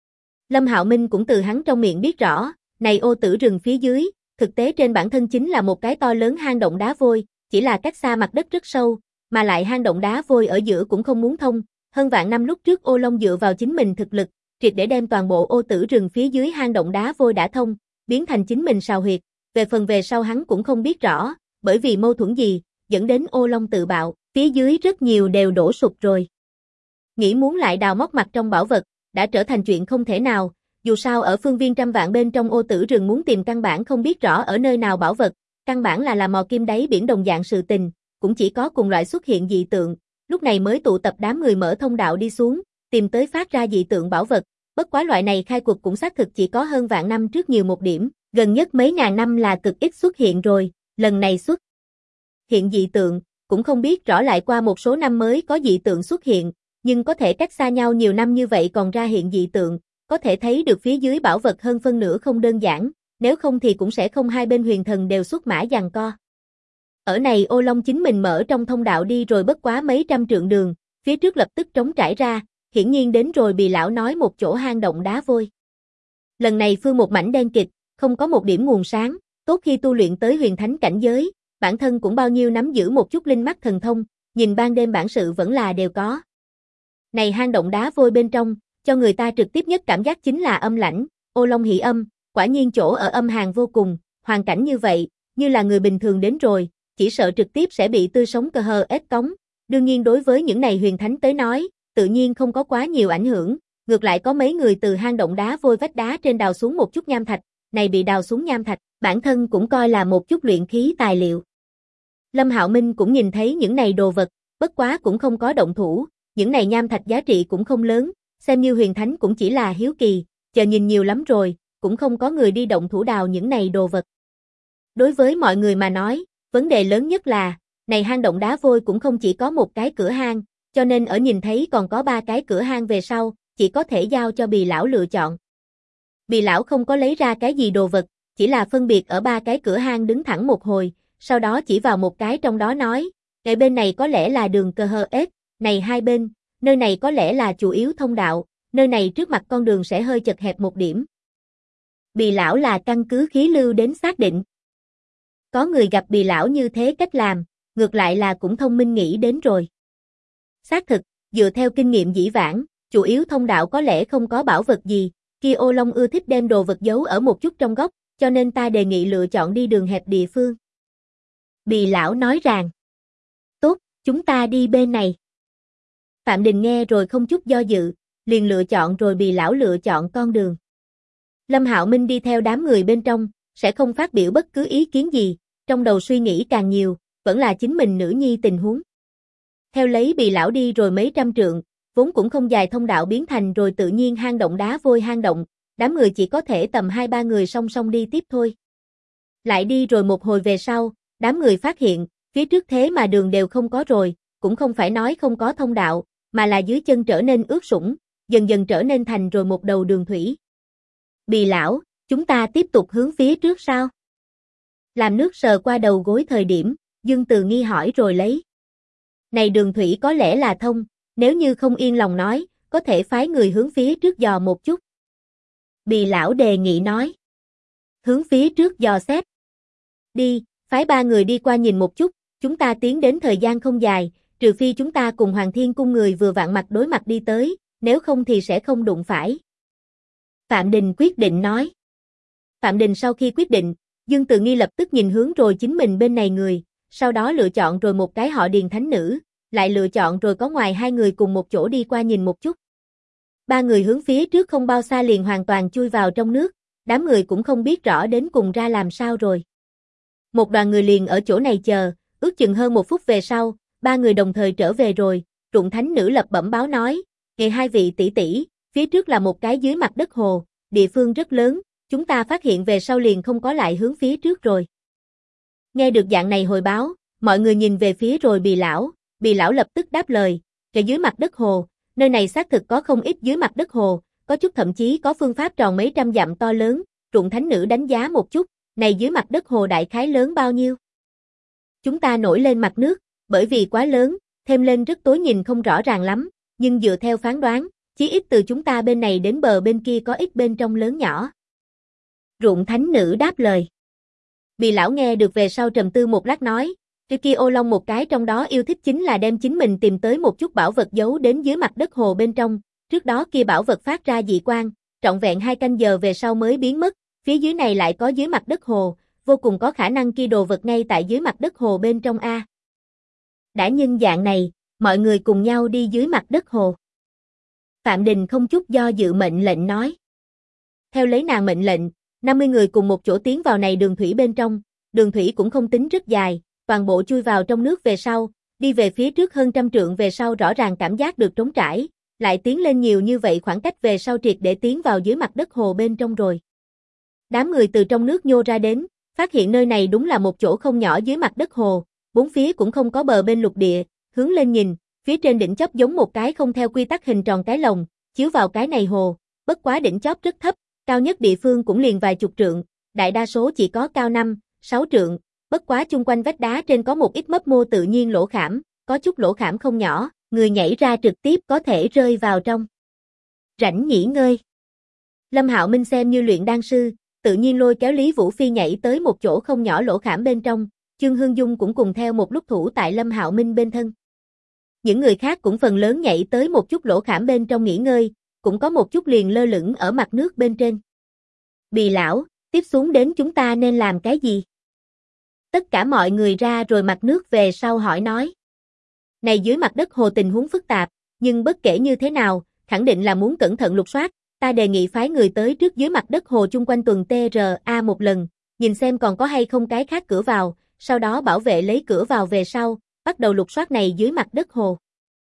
Lâm Hạo Minh cũng từ hắn trong miệng biết rõ, này ô tử rừng phía dưới, thực tế trên bản thân chính là một cái to lớn hang động đá vôi, chỉ là cách xa mặt đất rất sâu, mà lại hang động đá vôi ở giữa cũng không muốn thông, hơn vạn năm lúc trước Ô Long dựa vào chính mình thực lực, triệt để đem toàn bộ ô tử rừng phía dưới hang động đá vôi đã thông, biến thành chính mình sào huyệt, về phần về sau hắn cũng không biết rõ, bởi vì mâu thuẫn gì, dẫn đến Ô Long tự bạo, phía dưới rất nhiều đều đổ sụp rồi. Nghĩ muốn lại đào móc mặt trong bảo vật, đã trở thành chuyện không thể nào, dù sao ở phương viên trăm vạn bên trong ô tử rừng muốn tìm căn bản không biết rõ ở nơi nào bảo vật, căn bản là mò kim đáy biển đồng dạng sự tình, cũng chỉ có cùng loại xuất hiện dị tượng, lúc này mới tụ tập đám người mở thông đạo đi xuống, tìm tới phát ra dị tượng bảo vật, bất quá loại này khai quật cũng xác thực chỉ có hơn vạn năm trước nhiều một điểm, gần nhất mấy ngàn năm là cực ít xuất hiện rồi, lần này xuất hiện dị tượng, cũng không biết rõ lại qua một số năm mới có dị tượng xuất hiện, nhưng có thể cách xa nhau nhiều năm như vậy còn ra hiện dị tượng, có thể thấy được phía dưới bảo vật hơn phân nửa không đơn giản, nếu không thì cũng sẽ không hai bên huyền thần đều xuất mã giằng co. Ở này Ô Long chính mình mở trong thông đạo đi rồi bất quá mấy trăm trượng đường, phía trước lập tức trống trải ra, hiển nhiên đến rồi Bì lão nói một chỗ hang động đá vôi. Lần này phương một mảnh đen kịt, không có một điểm nguồn sáng, tốt khi tu luyện tới huyền thánh cảnh giới, bản thân cũng bao nhiêu nắm giữ một chút linh mắt thần thông, nhìn ban đêm bản sự vẫn là đều có. Này hang động đá vôi bên trong, cho người ta trực tiếp nhất cảm giác chính là âm lãnh, Ô Long hỉ âm, quả nhiên chỗ ở âm hàn vô cùng, hoàn cảnh như vậy, như là người bình thường đến rồi, chỉ sợ trực tiếp sẽ bị tươi sống cơ hờ ép cống. Đương nhiên đối với những này huyền thánh tới nói, tự nhiên không có quá nhiều ảnh hưởng, ngược lại có mấy người từ hang động đá vôi vách đá trên đào xuống một chút nham thạch, này bị đào xuống nham thạch, bản thân cũng coi là một chút luyện khí tài liệu. Lâm Hạo Minh cũng nhìn thấy những này đồ vật, bất quá cũng không có động thủ, những này nham thạch giá trị cũng không lớn, xem như huyền thánh cũng chỉ là hiếu kỳ, chờ nhìn nhiều lắm rồi, cũng không có người đi động thủ đào những này đồ vật. Đối với mọi người mà nói, vấn đề lớn nhất là, này hang động đá vôi cũng không chỉ có một cái cửa hang, cho nên ở nhìn thấy còn có 3 cái cửa hang về sau, chỉ có thể giao cho Bì lão lựa chọn. Bì lão không có lấy ra cái gì đồ vật, chỉ là phân biệt ở ba cái cửa hang đứng thẳng một hồi, sau đó chỉ vào một cái trong đó nói, ngay bên này có lẽ là đường cờ hờ ết, này hai bên, nơi này có lẽ là chủ yếu thông đạo, nơi này trước mặt con đường sẽ hơi chật hẹp một điểm. Bì lão là căn cứ khí lưu đến xác định. Có người gặp bì lão như thế cách làm, ngược lại là cũng thông minh nghĩ đến rồi. Xác thực, dựa theo kinh nghiệm dĩ vãng, chủ yếu thông đạo có lẽ không có bảo vật gì, kia ô long ưa thích đem đồ vật giấu ở một chút trong góc, cho nên ta đề nghị lựa chọn đi đường hẹp địa phương. Bì lão nói rằng, tốt, chúng ta đi bên này. Phạm Đình nghe rồi không chút do dự, liền lựa chọn rồi bì lão lựa chọn con đường. Lâm Hạo Minh đi theo đám người bên trong, sẽ không phát biểu bất cứ ý kiến gì, trong đầu suy nghĩ càng nhiều, vẫn là chính mình nữ nhi tình huống. Theo lấy bì lão đi rồi mấy trăm trượng, vốn cũng không dài thông đạo biến thành rồi tự nhiên hang động đá vôi hang động, đám người chỉ có thể tầm 2-3 người song song đi tiếp thôi. Lại đi rồi một hồi về sau, đám người phát hiện, phía trước thế mà đường đều không có rồi, cũng không phải nói không có thông đạo, mà là dưới chân trở nên ướt sũng, dần dần trở nên thành rồi một đầu đường thủy. Bì lão, chúng ta tiếp tục hướng phía trước sao? Làm nước sờ qua đầu gối thời điểm, Dương Từ nghi hỏi rồi lấy. Này đường thủy có lẽ là thông, nếu như không yên lòng nói, có thể phái người hướng phía trước dò một chút. Bì lão đề nghị nói. Hướng phía trước dò xét. Đi, phái 3 người đi qua nhìn một chút, chúng ta tiến đến thời gian không dài, trừ phi chúng ta cùng Hoàng Thiên Cung người vừa vặn mặt đối mặt đi tới, nếu không thì sẽ không đụng phải. Phạm Đình quyết định nói. Phạm Đình sau khi quyết định, Dương Từ Nghi lập tức nhìn hướng rồi chính mình bên này người, sau đó lựa chọn rồi một cái họ Điền thánh nữ, lại lựa chọn rồi có ngoài 2 người cùng một chỗ đi qua nhìn một chút. 3 người hướng phía trước không bao xa liền hoàn toàn chui vào trong nước, đám người cũng không biết rõ đến cùng ra làm sao rồi. Một đoàn người liền ở chỗ này chờ, ước chừng hơn 1 phút về sau, 3 người đồng thời trở về rồi, Rụng thánh nữ lập bẩm báo nói, ngày 2 vị tỷ tỷ, phía trước là một cái dưới mặt đất hồ, địa phương rất lớn, chúng ta phát hiện về sau liền không có lại hướng phía trước rồi. Nghe được dạng này hồi báo, mọi người nhìn về phía rồi bì lão lập tức đáp lời, cái dưới mặt đất hồ, nơi này xác thực có không ít dưới mặt đất hồ, có chút thậm chí có phương pháp tròn mấy trăm dặm to lớn, Rụng thánh nữ đánh giá một chút, này dưới mặt đất hồ đại khái lớn bao nhiêu? Chúng ta nổi lên mặt nước, bởi vì quá lớn, thêm lên rất tối nhìn không rõ ràng lắm, nhưng dựa theo phán đoán, chí ít từ chúng ta bên này đến bờ bên kia có ít bên trong lớn nhỏ. Rụng thánh nữ đáp lời. Bì lão nghe được về sau trầm tư một lát nói, cái kia ô long một cái trong đó yêu thích chính là đem chính mình tìm tới một chút bảo vật giấu đến dưới mặt đất hồ bên trong, trước đó kia bảo vật phát ra dị quang, trọn vẹn 2 canh giờ về sau mới biến mất, phía dưới này lại có dưới mặt đất hồ, vô cùng có khả năng kia đồ vật ngay tại dưới mặt đất hồ bên trong a. Đã nhân dạng này, mọi người cùng nhau đi dưới mặt đất hồ. Phạm Đình không chút do dự mệnh lệnh nói. Theo lấy nàng mệnh lệnh, 50 người cùng một chỗ tiến vào này đường thủy bên trong, đường thủy cũng không tính rất dài, toàn bộ chui vào trong nước về sau, đi về phía trước hơn 100 trượng về sau rõ ràng cảm giác được trống trải, lại tiến lên nhiều như vậy khoảng cách về sau triệt để tiến vào dưới mặt đất hồ bên trong rồi. Đám người từ trong nước nhô ra đến, phát hiện nơi này đúng là một chỗ không nhỏ dưới mặt đất hồ, bốn phía cũng không có bờ bên lục địa, hướng lên nhìn, phía trên đỉnh chóp giống một cái không theo quy tắc hình tròn cái lồng, chiếu vào cái này hồ, bất quá đỉnh chóp rất thấp, cao nhất địa phương cũng liền vài chục trượng, đại đa số chỉ có cao 5-6 trượng, bất quá chung quanh vách đá trên có một ít mấp mô tự nhiên lỗ khảm, có chút lỗ khảm không nhỏ, người nhảy ra trực tiếp có thể rơi vào trong rãnh nghỉ ngơi. Lâm Hạo Minh xem như luyện đan sư, tự nhiên lôi kéo Lý Vũ Phi nhảy tới một chỗ không nhỏ lỗ khảm bên trong, Chương Hương Dung cũng cùng theo một lúc thủ tại Lâm Hạo Minh bên thân. Những người khác cũng phần lớn nhảy tới một chút lỗ khảm bên trong nghỉ ngơi, cũng có một chút liền lơ lửng ở mặt nước bên trên. Bì lão, tiếp xuống đến chúng ta nên làm cái gì? Tất cả mọi người ra rồi mặt nước về sau hỏi nói. Này dưới mặt đất hồ tình huống phức tạp, nhưng bất kể như thế nào, khẳng định là muốn cẩn thận lục soát, ta đề nghị phái người tới trước dưới mặt đất hồ chung quanh tuần TRA một lần, nhìn xem còn có hay không cái khác cửa vào, sau đó bảo vệ lấy cửa vào về sau, bắt đầu lục soát này dưới mặt đất hồ.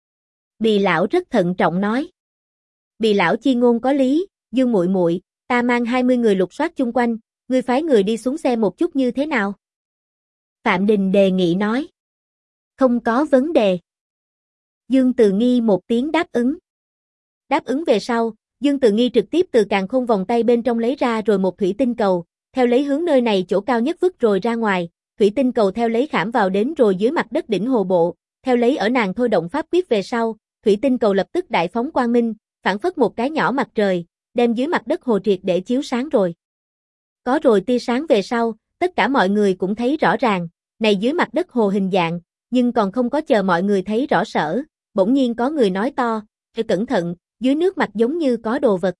Bì lão rất thận trọng nói. Bì lão chi ngôn có lý, Dương muội muội, ta mang 20 người lục soát chung quanh, ngươi phái người đi xuống xe một chút như thế nào? Phạm Đình đề nghị nói. Không có vấn đề. Dương Từ Nghi một tiếng đáp ứng. Đáp ứng về sau, Dương Từ Nghi trực tiếp từ càn khôn vòng tay bên trong lấy ra rồi một thủy tinh cầu, theo lấy hướng nơi này chỗ cao nhất vứt rồi ra ngoài, thủy tinh cầu theo lấy khảm vào đến rồi dưới mặt đất đỉnh hồ bộ, theo lấy ở nàng thôi động pháp quyết về sau, thủy tinh cầu lập tức đại phóng quang minh, phản phất một cái nhỏ mặt trời, đem dưới mặt đất hồ triệt để chiếu sáng rồi. Có rồi tia sáng về sau, tất cả mọi người cũng thấy rõ ràng, này dưới mặt đất hồ hình dạng, nhưng còn không có chờ mọi người thấy rõ sở, bỗng nhiên có người nói to, cẩn thận, dưới nước mặt giống như có đồ vật.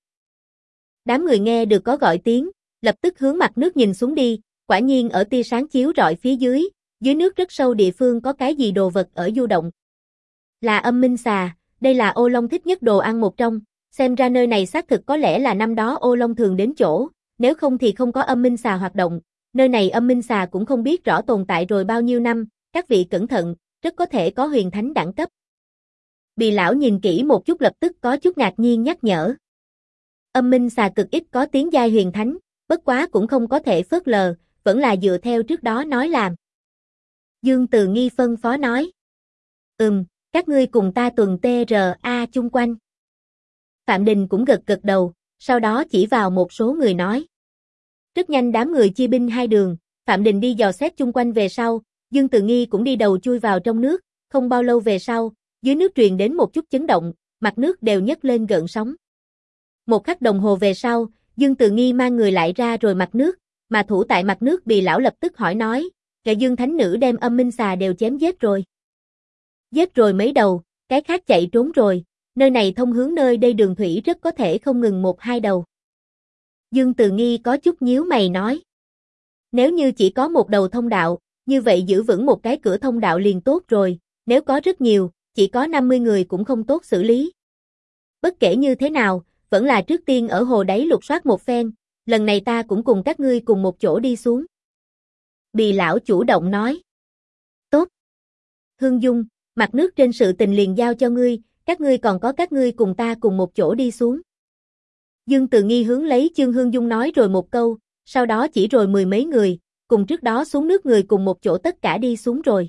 Đám người nghe được có gọi tiếng, lập tức hướng mặt nước nhìn xuống đi, quả nhiên ở tia sáng chiếu rọi phía dưới nước rất sâu địa phương có cái gì đồ vật ở du động. Là âm minh xà, đây là Ô Long thích nhất đồ ăn một trong, xem ra nơi này xác thực có lẽ là năm đó Ô Long thường đến chỗ, nếu không thì không có âm minh xà hoạt động, nơi này âm minh xà cũng không biết rõ tồn tại rồi bao nhiêu năm, các vị cẩn thận, rất có thể có huyền thánh đẳng cấp. Bì lão nhìn kỹ một chút lập tức có chút ngạc nhiên nhắc nhở. Âm minh xà cực ít có tiếng giai huyền thánh, bất quá cũng không có thể phớt lờ, vẫn là dựa theo trước đó nói làm. Dương Từ Nghi phân phó nói. Các ngươi cùng ta tuần TRA chung quanh. Phạm Đình cũng gật gật đầu, sau đó chỉ vào một số người nói. Rất nhanh đám người chia binh hai đường, Phạm Đình đi dò xét chung quanh về sau, Dương Từ Nghi cũng đi đầu chui vào trong nước, không bao lâu về sau, dưới nước truyền đến một chút chấn động, mặt nước đều nhấc lên gợn sóng. Một khắc đồng hồ về sau, Dương Từ Nghi mang người lại ra rồi mặt nước, mà thủ tại mặt nước Bì lão lập tức hỏi nói, cả Dương Thánh Nữ đem âm minh xà đều chém giết rồi. Giết rồi mấy đầu, cái khác chạy trốn rồi, nơi này thông hướng nơi đây đường thủy rất có thể không ngừng một hai đầu. Dương Từ Nghi có chút nhíu mày nói. Nếu như chỉ có một đầu thông đạo, như vậy giữ vững một cái cửa thông đạo liền tốt rồi, nếu có rất nhiều, chỉ có 50 người cũng không tốt xử lý. Bất kể như thế nào, vẫn là trước tiên ở hồ đáy lục soát một phen, lần này ta cũng cùng các ngươi cùng một chỗ đi xuống. Bì lão chủ động nói. Tốt. Hương Dung, mặt nước trên sự tình liền giao cho ngươi, các ngươi còn có các ngươi cùng ta cùng một chỗ đi xuống. Dương Từ Nghi hướng lấy Chương Hương Dung nói rồi một câu, sau đó chỉ rồi mười mấy người, cùng trước đó xuống nước người cùng một chỗ tất cả đi xuống rồi.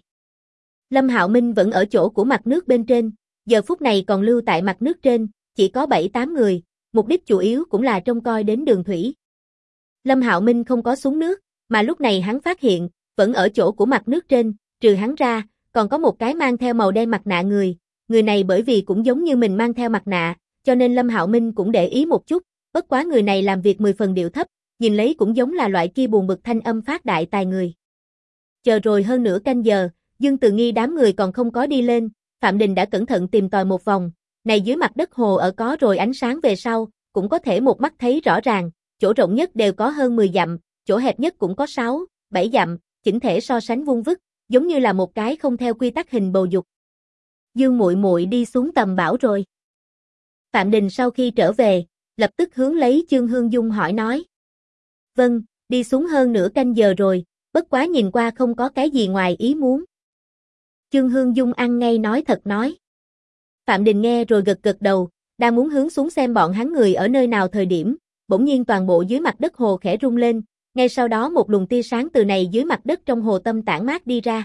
Lâm Hạo Minh vẫn ở chỗ của mặt nước bên trên, giờ phút này còn lưu tại mặt nước trên, chỉ có 7-8 người, mục đích chủ yếu cũng là trông coi đến đường thủy. Lâm Hạo Minh không có xuống nước, mà lúc này hắn phát hiện, vẫn ở chỗ của mặt nước trên, trừ hắn ra, còn có một cái mang theo màu đen mặt nạ người này bởi vì cũng giống như mình mang theo mặt nạ, cho nên Lâm Hạo Minh cũng để ý một chút, bất quá người này làm việc 10 phần điệu thấp, nhìn lấy cũng giống là loại kia buồn bực thanh âm phát đại tài người. Chờ rồi hơn nửa canh giờ, Dương Từ Nghi đám người còn không có đi lên, Phạm Đình đã cẩn thận tìm tòi một vòng, này dưới mặt đất hồ ở có rồi ánh sáng về sau, cũng có thể một mắt thấy rõ ràng, chỗ rộng nhất đều có hơn 10 dặm, chỗ hẹp nhất cũng có 6-7 dặm, chỉnh thể so sánh vuông vức, giống như là một cái không theo quy tắc hình bầu dục. Dương muội muội đi xuống tầm bão rồi. Phạm Đình sau khi trở về, lập tức hướng lấy Chương Hương Dung hỏi nói. Vâng, đi xuống hơn nửa canh giờ rồi, bất quá nhìn qua không có cái gì ngoài ý muốn. Chương Hương Dung ăn ngay nói thật nói. Phạm Đình nghe rồi gật gật đầu, đang muốn hướng xuống xem bọn hắn người ở nơi nào thời điểm, bỗng nhiên toàn bộ dưới mặt đất hồ khẽ rung lên, ngay sau đó một luồng tia sáng từ này dưới mặt đất trong hồ tâm tản mát đi ra.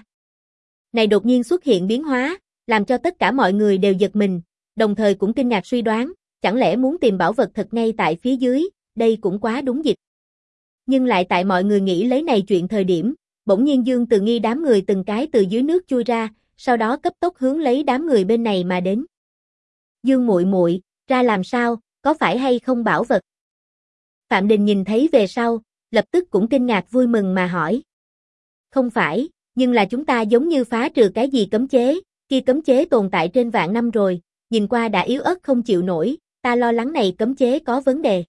Này đột nhiên xuất hiện biến hóa, làm cho tất cả mọi người đều giật mình, đồng thời cũng kinh ngạc suy đoán, chẳng lẽ muốn tìm bảo vật thật ngay tại phía dưới, đây cũng quá đúng dịp. Nhưng lại tại mọi người nghĩ lấy này chuyện thời điểm, bỗng nhiên Dương Từ Nghi đám người từng cái từ dưới nước chui ra, sau đó cấp tốc hướng lấy đám người bên này mà đến. Dương muội muội, ra làm sao, có phải hay không bảo vật? Phạm Đình nhìn thấy về sau, lập tức cũng kinh ngạc vui mừng mà hỏi. Không phải, nhưng là chúng ta giống như phá trừ cái gì cấm chế, kia cấm chế tồn tại trên vạn năm rồi, nhìn qua đã yếu ớt không chịu nổi, ta lo lắng này cấm chế có vấn đề.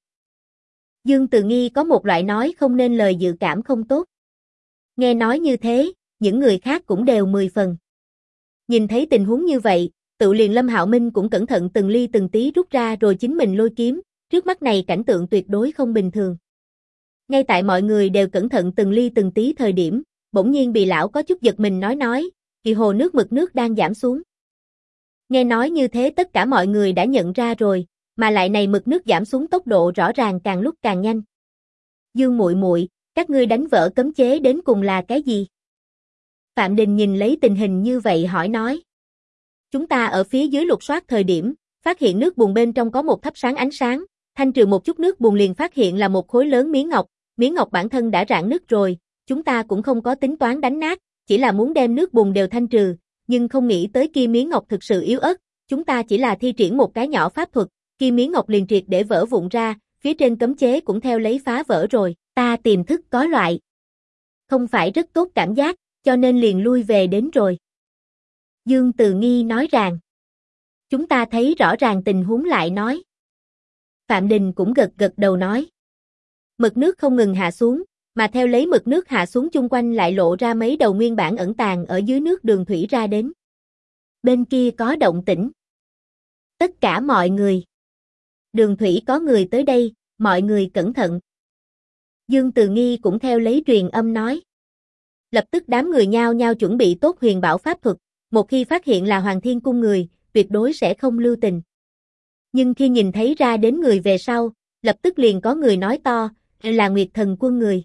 Dương Từ Nghi có một loại nói không nên lời dự cảm không tốt. Nghe nói như thế, những người khác cũng đều 10 phần. Nhìn thấy tình huống như vậy, tự liền Lâm Hạo Minh cũng cẩn thận từng ly từng tí rút ra rồi chính mình lôi kiếm, trước mắt này cảnh tượng tuyệt đối không bình thường. Ngay tại mọi người đều cẩn thận từng ly từng tí thời điểm, bỗng nhiên Bì lão có chút giật mình nói, kỳ hồ nước mực nước đang giảm xuống. Nghe nói như thế tất cả mọi người đã nhận ra rồi, mà lại này mực nước giảm xuống tốc độ rõ ràng càng lúc càng nhanh. Dương muội muội, các ngươi đánh vỡ cấm chế đến cùng là cái gì? Phạm Đình nhìn lấy tình hình như vậy hỏi nói. Chúng ta ở phía dưới lục soát thời điểm, phát hiện nước bùn bên trong có một thắp sáng ánh sáng, thanh trừ một chút nước bùn liền phát hiện là một khối lớn miếng ngọc bản thân đã rạn nứt rồi, chúng ta cũng không có tính toán đánh nát, chỉ là muốn đem nước bùn đều thanh trừ, nhưng không nghĩ tới kia miếng ngọc thực sự yếu ớt, chúng ta chỉ là thi triển một cái nhỏ pháp thuật, kia miếng ngọc liền triệt để vỡ vụn ra, phía trên cấm chế cũng theo lấy phá vỡ rồi, ta tiềm thức có loại không phải rất tốt cảm giác, cho nên liền lui về đến rồi. Dương Từ Nghi nói rằng, chúng ta thấy rõ ràng tình huống lại nói. Phạm Đình cũng gật gật đầu nói. Mực nước không ngừng hạ xuống, mà theo lấy mực nước hạ xuống chung quanh lại lộ ra mấy đầu nguyên bản ẩn tàng ở dưới nước đường thủy ra đến. Bên kia có động tĩnh. Tất cả mọi người. Đường thủy có người tới đây, mọi người cẩn thận. Dương Từ Nghi cũng theo lấy truyền âm nói. Lập tức đám người nhao nhao chuẩn bị tốt huyền bảo pháp thuật, một khi phát hiện là Hoàng Thiên Cung người, tuyệt đối sẽ không lưu tình. Nhưng khi nhìn thấy ra đến người về sau, lập tức liền có người nói to, là Nguyệt Thần Quân người.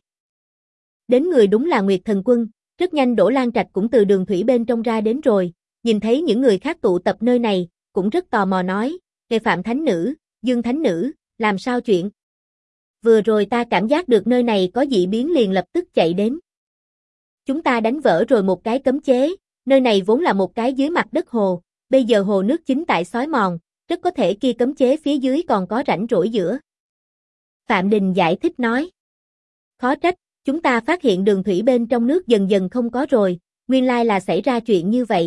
Đến người đúng là Nguyệt Thần Quân, rất nhanh Đỗ Lan Trạch cũng từ đường thủy bên trong ra đến rồi, nhìn thấy những người khác tụ tập nơi này, cũng rất tò mò nói, Phạm Thánh Nữ, Dương Thánh Nữ, làm sao chuyện? Vừa rồi ta cảm giác được nơi này có dị biến liền lập tức chạy đến. Chúng ta đánh vỡ rồi một cái cấm chế, nơi này vốn là một cái dưới mặt đất hồ, bây giờ hồ nước chính tại xói mòn, rất có thể kia cấm chế phía dưới còn có rãnh rỗi giữa. Phạm Đình giải thích nói. Khó trách, chúng ta phát hiện đường thủy bên trong nước dần dần không có rồi, nguyên lai là xảy ra chuyện như vậy.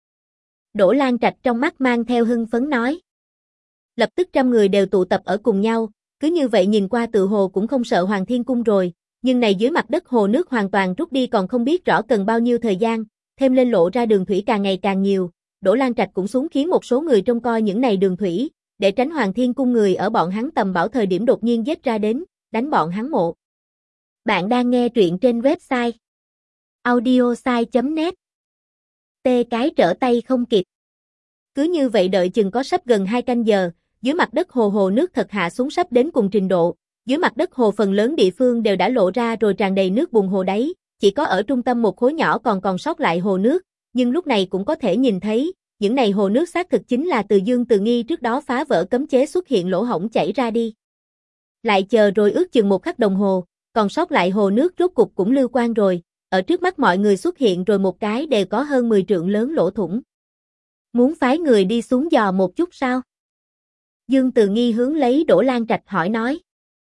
Đỗ Lan Trạch trong mắt mang theo hưng phấn nói. Lập tức 100 người đều tụ tập ở cùng nhau, cứ như vậy nhìn qua tự hồ cũng không sợ Hoàng Thiên Cung rồi, nhưng này dưới mặt đất hồ nước hoàn toàn rút đi còn không biết rõ cần bao nhiêu thời gian, thêm lên lộ ra đường thủy càng ngày càng nhiều, Đỗ Lan Trạch cũng xuống khiến một số người trông coi những này đường thủy, để tránh Hoàng Thiên Cung người ở bọn hắn tầm bảo thời điểm đột nhiên giết ra đến, đánh bọn hắn mộ. Bạn đang nghe truyện trên website audiosai.net. Tê cái trở tay không kịp. Cứ như vậy đợi chừng có sắp gần 2 canh giờ, dưới mặt đất hồ nước thật hạ xuống sắp đến cùng trình độ, dưới mặt đất hồ phần lớn địa phương đều đã lộ ra rồi tràn đầy nước bùn hồ đáy, chỉ có ở trung tâm một khối nhỏ còn sót lại hồ nước, nhưng lúc này cũng có thể nhìn thấy, những này hồ nước xác thực chính là từ Dương Từ Nghi trước đó phá vỡ cấm chế xuất hiện lỗ hổng chảy ra đi. Lại chờ rồi ước chừng 1 khắc đồng hồ, còn sót lại hồ nước rốt cục cũng lưu quan rồi, ở trước mắt mọi người xuất hiện rồi một cái đều có hơn 10 trượng lớn lỗ thủng. Muốn phái người đi xuống dò một chút sao? Dương Từ Nghi hướng lấy Đỗ Lan Trạch hỏi nói.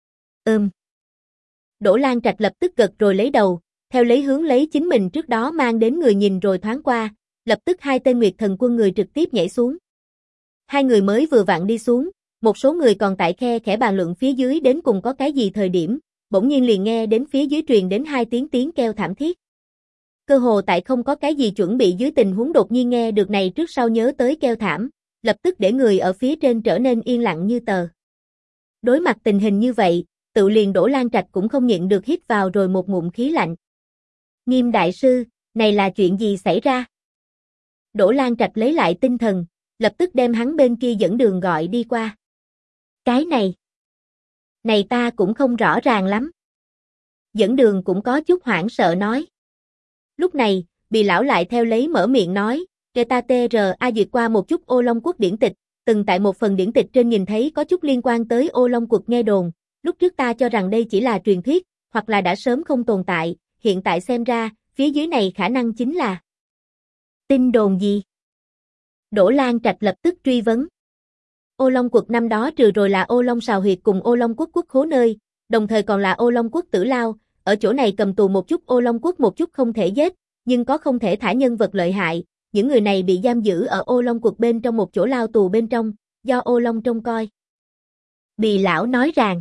Đỗ Lan Trạch lập tức gật rồi lấy đầu, theo lấy hướng lấy chính mình trước đó mang đến người nhìn rồi thoáng qua, lập tức 2 tên Nguyệt Thần Quân người trực tiếp nhảy xuống. 2 người mới vừa vặn đi xuống, một số người còn tại khe khẽ bàn luận phía dưới đến cùng có cái gì thời điểm, bỗng nhiên liền nghe đến phía dưới truyền đến 2 tiếng kêu thảm thiết. Cơ hồ tại không có cái gì chuẩn bị dưới tình huống đột nhiên nghe được này trước sau nhớ tới kêu thảm, lập tức để người ở phía trên trở nên yên lặng như tờ. Đối mặt tình hình như vậy, tự liền Đỗ Lan Trạch cũng không nhịn được hít vào rồi một ngụm khí lạnh. Nghiêm đại sư, này là chuyện gì xảy ra? Đỗ Lan Trạch lấy lại tinh thần, lập tức đem hắn bên kia dẫn đường gọi đi qua. Cái này ta cũng không rõ ràng lắm. Dẫn đường cũng có chút hoảng sợ nói. Lúc này, Bì lão lại theo lấy mở miệng nói, ta duyệt qua một chút Ô Long Quốc điển tịch, từng tại một phần điển tịch trên nhìn thấy có chút liên quan tới Ô Long Quốc nghe đồn, lúc trước ta cho rằng đây chỉ là truyền thuyết, hoặc là đã sớm không tồn tại, hiện tại xem ra, phía dưới này khả năng chính là tin đồn gì? Đỗ Lan Trạch lập tức truy vấn. Ô Long Quốc năm đó trừ rồi là Ô Long Sào Huyệt cùng Ô Long Quốc quốc khố nơi, đồng thời còn là Ô Long Quốc tử lao, ở chỗ này cầm tù một chút Ô Long Quốc một chút không thể giết, nhưng có không thể thả nhân vật lợi hại, những người này bị giam giữ ở Ô Long Quốc bên trong một chỗ lao tù bên trong, do Ô Long trông coi. Bì lão nói rằng,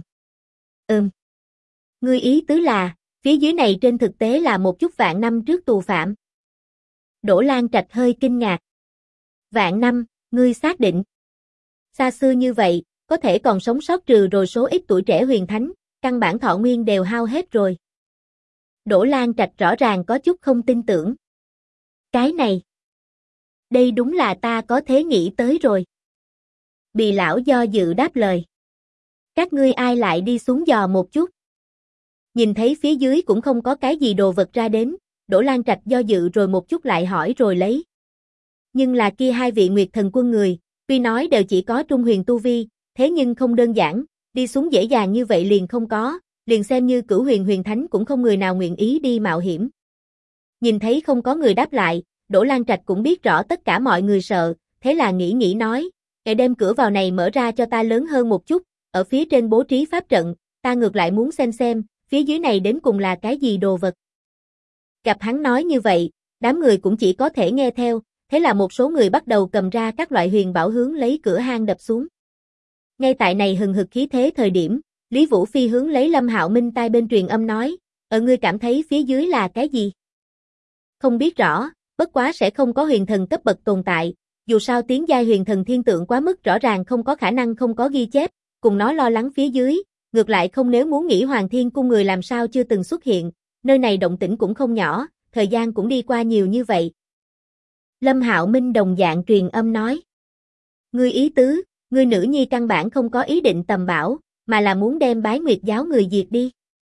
ngươi ý tứ là, phía dưới này trên thực tế là một chút vạn năm trước tù phạm. Đỗ Lan Trạch hơi kinh ngạc. Vạn năm, ngươi xác định. Xa xưa như vậy, có thể còn sống sót trừ rồi số ít tuổi trẻ huyền thánh, căn bản thọ nguyên đều hao hết rồi. Đỗ Lan Trạch rõ ràng có chút không tin tưởng. Cái này, đây đúng là ta có thể nghĩ tới rồi. Bì lão do dự đáp lời. Các ngươi ai lại đi xuống dò một chút? Nhìn thấy phía dưới cũng không có cái gì đồ vật ra đến, Đỗ Lan Trạch do dự rồi một chút lại hỏi rồi lấy. Nhưng là kia 2 vị Nguyệt Thần Quân người, Tuy nói đều chỉ có trung huyền tu vi, thế nhưng không đơn giản, đi xuống dễ dàng như vậy liền không có, liền xem như cửu huyền huyền thánh cũng không người nào nguyện ý đi mạo hiểm. Nhìn thấy không có người đáp lại, Đỗ Lan Trạch cũng biết rõ tất cả mọi người sợ, thế là nghĩ nói, đem cửa vào này mở ra cho ta lớn hơn một chút, ở phía trên bố trí pháp trận, ta ngược lại muốn xem, phía dưới này đến cùng là cái gì đồ vật. Gặp hắn nói như vậy, đám người cũng chỉ có thể nghe theo, thế là một số người bắt đầu cầm ra các loại huyền bảo hướng lấy cửa hang đập xuống. Ngay tại này hừng hực khí thế thời điểm, Lý Vũ Phi hướng lấy Lâm Hạo Minh tai bên truyền âm nói, ngươi cảm thấy phía dưới là cái gì? Không biết rõ, bất quá sẽ không có huyền thần cấp bậc tồn tại, dù sao tiến giai huyền thần thiên tượng quá mức rõ ràng không có khả năng không có ghi chép, cùng nó lo lắng phía dưới, ngược lại không nếu muốn nghĩ Hoàng Thiên Cung người làm sao chưa từng xuất hiện, nơi này động tĩnh cũng không nhỏ, thời gian cũng đi qua nhiều như vậy. Lâm Hạo Minh đồng dạng truyền âm nói, ngươi ý tứ, ngươi nữ nhi căn bản không có ý định tầm bảo, mà là muốn đem Bái Nguyệt giáo người diệt đi.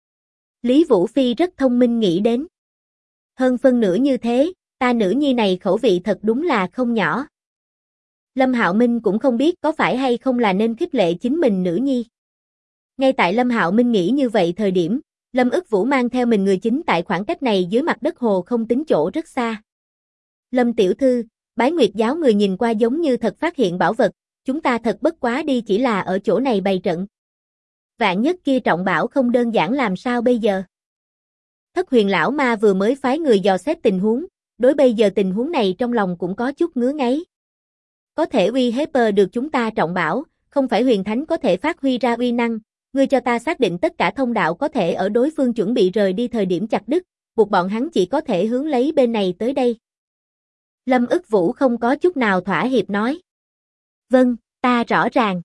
Lý Vũ Phi rất thông minh nghĩ đến. Hơn phân nửa như thế, ta nữ nhi này khẩu vị thật đúng là không nhỏ. Lâm Hạo Minh cũng không biết có phải hay không là nên khích lệ chính mình nữ nhi. Ngay tại Lâm Hạo Minh nghĩ như vậy thời điểm, Lâm Ức Vũ mang theo mình người chính tại khoảng cách này dưới mặt đất hồ không tính chỗ rất xa. Lâm tiểu thư, Bái Nguyệt giáo người nhìn qua giống như thật phát hiện bảo vật, chúng ta thật bất quá đi chỉ là ở chỗ này bày trận. Vạn nhất kia trọng bảo không đơn giản làm sao bây giờ? Thất Huyền lão ma vừa mới phái người dò xét tình huống, đối bây giờ tình huống này trong lòng cũng có chút ngứa ngáy. Có thể uy hiếp được chúng ta trọng bảo, không phải huyền thánh có thể phát huy ra uy năng, ngươi cho ta xác định tất cả thông đạo có thể ở đối phương chuẩn bị rời đi thời điểm chặt đứt, buộc bọn hắn chỉ có thể hướng lấy bên này tới đây. Lâm Ức Vũ không có chút nào thỏa hiệp nói. Vâng, ta rõ ràng.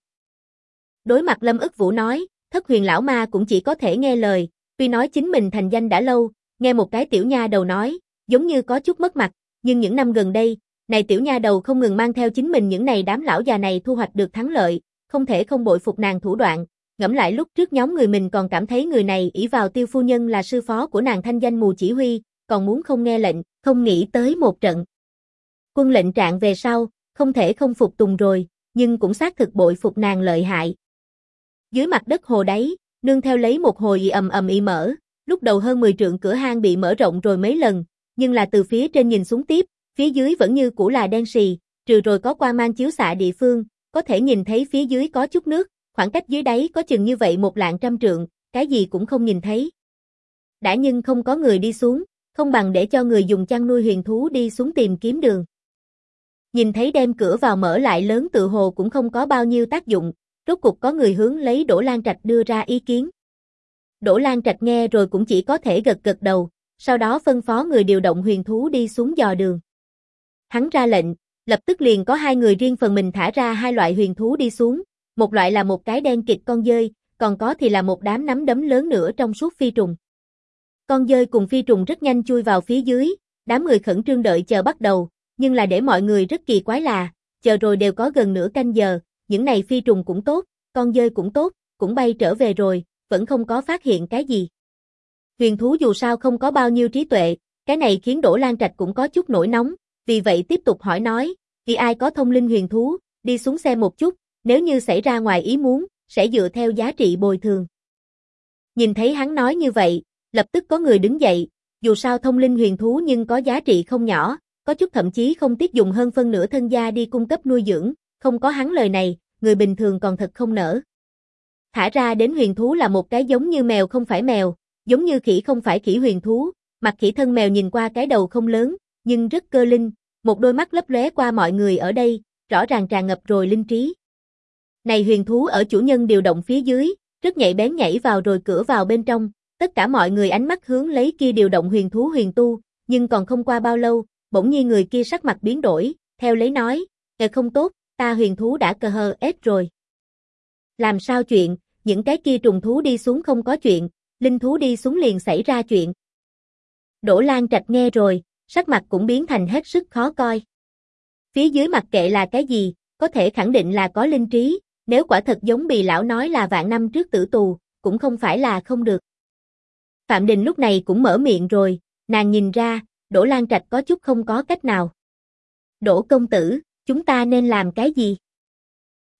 Đối mặt Lâm Ức Vũ nói, Thất Huyền lão ma cũng chỉ có thể nghe lời, tuy nói chính mình thành danh đã lâu, nghe một cái tiểu nha đầu nói, giống như có chút mất mặt, nhưng những năm gần đây, này tiểu nha đầu không ngừng mang theo chính mình những này đám lão già này thu hoạch được thắng lợi, không thể không bội phục nàng thủ đoạn, ngẫm lại lúc trước nhóm người mình còn cảm thấy người này ỷ vào Tiêu phu nhân là sư phó của nàng thanh danh mù chỉ huy, còn muốn không nghe lệnh, không nghĩ tới một trận. Quân lệnh trạng về sau, không thể không phục tùng rồi, nhưng cũng xác thực bội phục nàng lợi hại. Dưới mặt đất hồ đáy, nương theo lấy một hồi ầm ĩ mở, lúc đầu hơn 10 trượng cửa hang bị mở rộng rồi mấy lần, nhưng là từ phía trên nhìn xuống tiếp, phía dưới vẫn như cũ là đen sì, trừ rồi có quang mang chiếu xạ địa phương, có thể nhìn thấy phía dưới có chút nước, khoảng cách dưới đáy có chừng như vậy 100.000 trượng, cái gì cũng không nhìn thấy. Đã nhưng không có người đi xuống, không bằng để cho người dùng chăn nuôi huyền thú đi xuống tìm kiếm đường. Nhìn thấy đem cửa vào mở lại lớn tự hồ cũng không có bao nhiêu tác dụng, rốt cục có người hướng lấy Đỗ Lan Trạch đưa ra ý kiến. Đỗ Lan Trạch nghe rồi cũng chỉ có thể gật đầu, sau đó phân phó người điều động huyền thú đi xuống dò đường. Hắn ra lệnh, lập tức liền có 2 người riêng phần mình thả ra 2 loại huyền thú đi xuống, một loại là một cái đen kịt con dơi, còn có thì là một đám nắm đấm lớn nữa trong suốt phi trùng. Con dơi cùng phi trùng rất nhanh chui vào phía dưới, đám người khẩn trương đợi chờ bắt đầu, nhưng là để mọi người rất kỳ quái là, chờ rồi đều có gần nửa canh giờ, những này phi trùng cũng tốt, con dơi cũng tốt, cũng bay trở về rồi, vẫn không có phát hiện cái gì. Huyền thú dù sao không có bao nhiêu trí tuệ, cái này khiến Đỗ Lan Trạch cũng có chút nổi nóng, vì vậy tiếp tục hỏi nói, vì ai có thông linh huyền thú, đi xuống xem một chút, nếu như xảy ra ngoài ý muốn, sẽ dựa theo giá trị bồi thường. Nhìn thấy hắn nói như vậy, lập tức có người đứng dậy, dù sao thông linh huyền thú nhưng có giá trị không nhỏ, có chút thậm chí không tiếc dùng hơn phân nửa thân gia đi cung cấp nuôi dưỡng, không có hắn lời này, người bình thường còn thật không nỡ. Thả ra đến huyền thú là một cái giống như mèo không phải mèo, giống như khỉ không phải khỉ huyền thú, mặt khỉ thân mèo nhìn qua cái đầu không lớn, nhưng rất cơ linh, một đôi mắt lấp lóe qua mọi người ở đây, rõ ràng tràn ngập rồi linh trí. Này huyền thú ở chủ nhân điều động phía dưới, rất nhạy bén nhảy vào rồi cửa vào bên trong, tất cả mọi người ánh mắt hướng lấy kia điều động huyền thú huyền tu, nhưng còn không qua bao lâu, bỗng nhiên người kia sắc mặt biến đổi, theo lấy nói, không tốt, ta huyền thú đã cờ hờ ép rồi. Làm sao chuyện, những cái kia trùng thú đi xuống không có chuyện, linh thú đi xuống liền xảy ra chuyện. Đỗ Lan Trạch nghe rồi, sắc mặt cũng biến thành hết sức khó coi. Phía dưới mặc kệ là cái gì, có thể khẳng định là có linh trí, nếu quả thật giống Bì lão nói là vạn năm trước tử tù, cũng không phải là không được. Phạm Đình lúc này cũng mở miệng rồi, nàng nhìn ra, Đỗ Lan Trạch có chút không có cách nào. Đỗ công tử, chúng ta nên làm cái gì?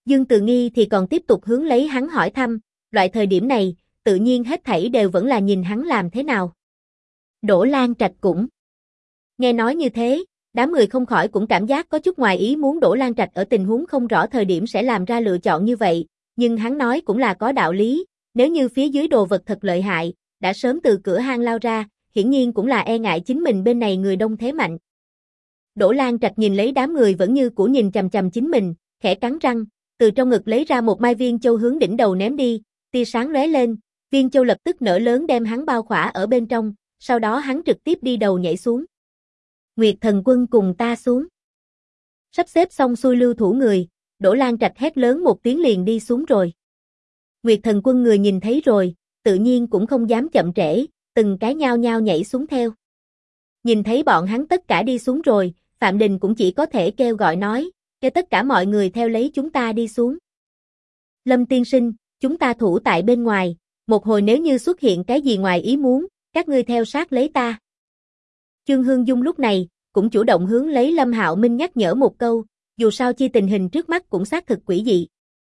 Dương Từ Nghi thì còn tiếp tục hướng lấy hắn hỏi thăm, loại thời điểm này, tự nhiên hết thảy đều vẫn là nhìn hắn làm thế nào. Đỗ Lan Trạch cũng nghe nói như thế, đám người không khỏi cũng cảm giác có chút ngoài ý muốn Đỗ Lan Trạch ở tình huống không rõ thời điểm sẽ làm ra lựa chọn như vậy, nhưng hắn nói cũng là có đạo lý, nếu như phía dưới đồ vật thật lợi hại, đã sớm từ cửa hang lao ra, hiển nhiên cũng là e ngại chính mình bên này người đông thế mạnh. Đỗ Lan Trạch nhìn lấy đám người vẫn như cũ nhìn chằm chằm chính mình, khẽ cắn răng, từ trong ngực lấy ra một mai viên châu hướng đỉnh đầu ném đi, tia sáng lóe lên, viên châu lập tức nở lớn đem hắn bao khỏa ở bên trong, sau đó hắn trực tiếp đi đầu nhảy xuống. Nguyệt Thần Quân cùng ta xuống. Sắp xếp xong xuôi lưu thủ người, Đỗ Lan Trạch hét lớn một tiếng liền đi xuống rồi. Nguyệt Thần Quân người nhìn thấy rồi, tự nhiên cũng không dám chậm trễ, từng cái nhao nhao nhảy xuống theo. Nhìn thấy bọn hắn tất cả đi xuống rồi, Phạm Đình cũng chỉ có thể kêu gọi nói, kêu tất cả mọi người theo lấy chúng ta đi xuống. Lâm tiên sinh, chúng ta thủ tại bên ngoài, một hồi nếu như xuất hiện cái gì ngoài ý muốn, các ngươi theo sát lấy ta. Chương Hương Dung lúc này, cũng chủ động hướng lấy Lâm Hạo Minh nhắc nhở một câu, dù sao chi tình hình trước mắt cũng xác thực quỷ dị.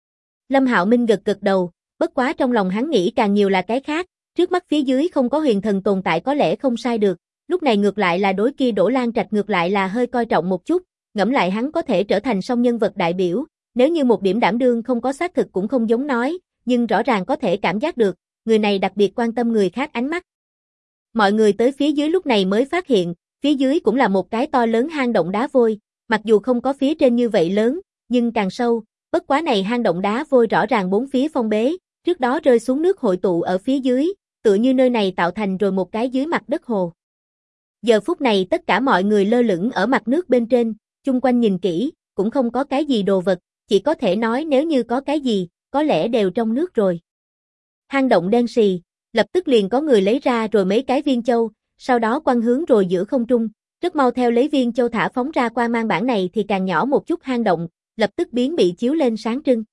Lâm Hạo Minh gật gật đầu, bất quá trong lòng hắn nghĩ càng nhiều là cái khác, trước mắt phía dưới không có huyền thần tồn tại có lẽ không sai được, lúc này ngược lại là đối kia Đỗ Lan Trạch ngược lại là hơi coi trọng một chút, ngẫm lại hắn có thể trở thành song nhân vật đại biểu, nếu như một điểm đảm đương không có xác thực cũng không giống nói, nhưng rõ ràng có thể cảm giác được, người này đặc biệt quan tâm người khác ánh mắt. Mọi người tới phía dưới lúc này mới phát hiện, phía dưới cũng là một cái to lớn hang động đá vôi, mặc dù không có phía trên như vậy lớn, nhưng càng sâu, bất quá này hang động đá vôi rõ ràng bốn phía phong bế, trước đó rơi xuống nước hội tụ ở phía dưới, tựa như nơi này tạo thành rồi một cái dưới mặt đất hồ. Giờ phút này tất cả mọi người lơ lửng ở mặt nước bên trên, chung quanh nhìn kỹ, cũng không có cái gì đồ vật, chỉ có thể nói nếu như có cái gì, có lẽ đều trong nước rồi. Hang động đen sì, lập tức liền có người lấy ra rồi mấy cái viên châu, sau đó quăng hướng rồi giữa không trung, rất mau theo lấy viên châu thả phóng ra qua mang bản này thì càng nhỏ một chút hang động, lập tức biến bị chiếu lên sáng trưng.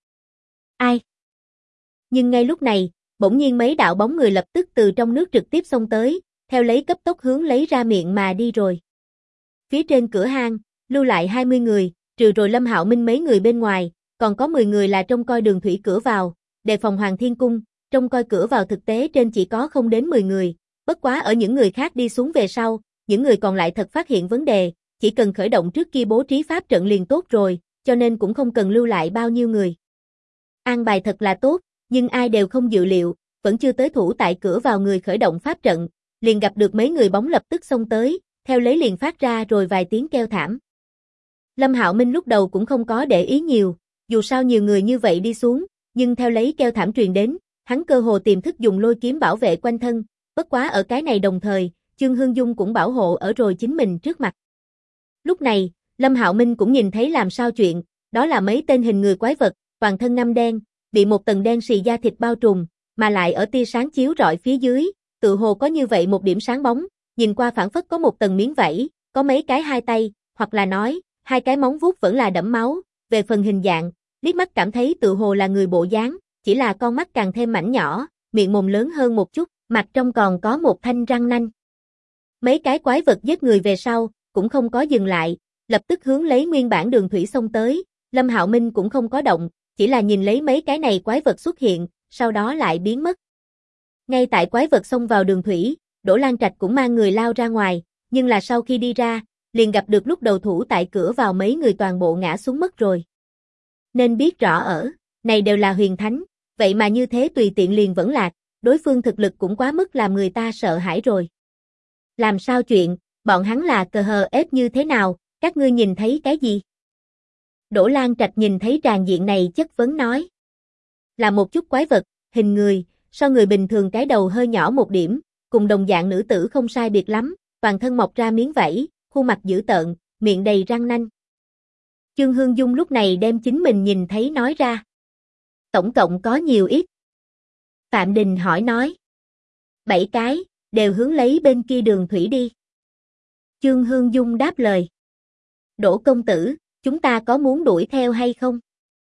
Ai? Nhưng ngay lúc này, bỗng nhiên mấy đạo bóng người lập tức từ trong nước trực tiếp xông tới, theo lấy cấp tốc hướng lấy ra miệng mà đi rồi. Phía trên cửa hang, lưu lại 20 người, trừ rồi Lâm Hạo Minh mấy người bên ngoài, còn có 10 người là trông coi đường thủy cửa vào, đề phòng Hoàng Thiên Cung, trông coi cửa vào thực tế trên chỉ có không đến 10 người, bất quá ở những người khác đi xuống về sau, những người còn lại thật phát hiện vấn đề, chỉ cần khởi động trước kia bố trí pháp trận liền tốt rồi, cho nên cũng không cần lưu lại bao nhiêu người. An bài thật là tốt, nhưng ai đều không dự liệu, vẫn chưa tới thủ tại cửa vào người khởi động pháp trận, liền gặp được mấy người bóng lập tức xông tới, theo lấy liền phát ra rồi vài tiếng kêu thảm. Lâm Hạo Minh lúc đầu cũng không có để ý nhiều, dù sao nhiều người như vậy đi xuống, nhưng theo lấy kêu thảm truyền đến, hắn cơ hồ tiềm thức dùng lôi kiếm bảo vệ quanh thân, bất quá ở cái này đồng thời, Chương Hương Dung cũng bảo hộ ở rồi chính mình trước mặt. Lúc này, Lâm Hạo Minh cũng nhìn thấy làm sao chuyện, đó là mấy tên hình người quái vật, toàn thân ngăm đen, bị một tầng đen xì da thịt bao trùm, mà lại ở tia sáng chiếu rọi phía dưới, tự hồ có như vậy một điểm sáng bóng, nhìn qua phản phất có một tầng miếng vảy, có mấy cái hai tay, hoặc là nói, hai cái móng vuốt vẫn là đẫm máu, về phần hình dạng, liếc mắt cảm thấy tự hồ là người bộ dáng, chỉ là con mắt càng thêm mảnh nhỏ, miệng mồm lớn hơn một chút, mặt trong còn có một thanh răng nanh. Mấy cái quái vật giết người về sau, cũng không có dừng lại, lập tức hướng lấy nguyên bản đường thủy xông tới, Lâm Hạo Minh cũng không có động, chỉ là nhìn lấy mấy cái này quái vật xuất hiện, sau đó lại biến mất. Ngay tại quái vật xông vào đường thủy, Đỗ Lan Trạch cũng mang người lao ra ngoài, nhưng là sau khi đi ra, liền gặp được lúc đầu thủ tại cửa vào mấy người toàn bộ ngã xuống mất rồi. Nên biết rõ ở, này đều là huyền thánh, vậy mà như thế tùy tiện liền vẫn lạc, đối phương thực lực cũng quá mức làm người ta sợ hãi rồi. Làm sao chuyện, bọn hắn là cờ hờ ép như thế nào, các ngươi nhìn thấy cái gì? Đỗ Lan Trạch nhìn thấy tràng diện này chất vấn nói. Là một chút quái vật, hình người, so người bình thường cái đầu hơi nhỏ một điểm, cùng đồng dạng nữ tử không sai biệt lắm, toàn thân mọc ra miếng vảy, khuôn mặt dữ tợn, miệng đầy răng nanh. Chương Hương Dung lúc này đem chính mình nhìn thấy nói ra. Tổng cộng có nhiều ít? Phạm Đình hỏi nói. 7 cái, đều hướng lấy bên kia đường thủy đi. Chương Hương Dung đáp lời. Đỗ công tử, chúng ta có muốn đuổi theo hay không?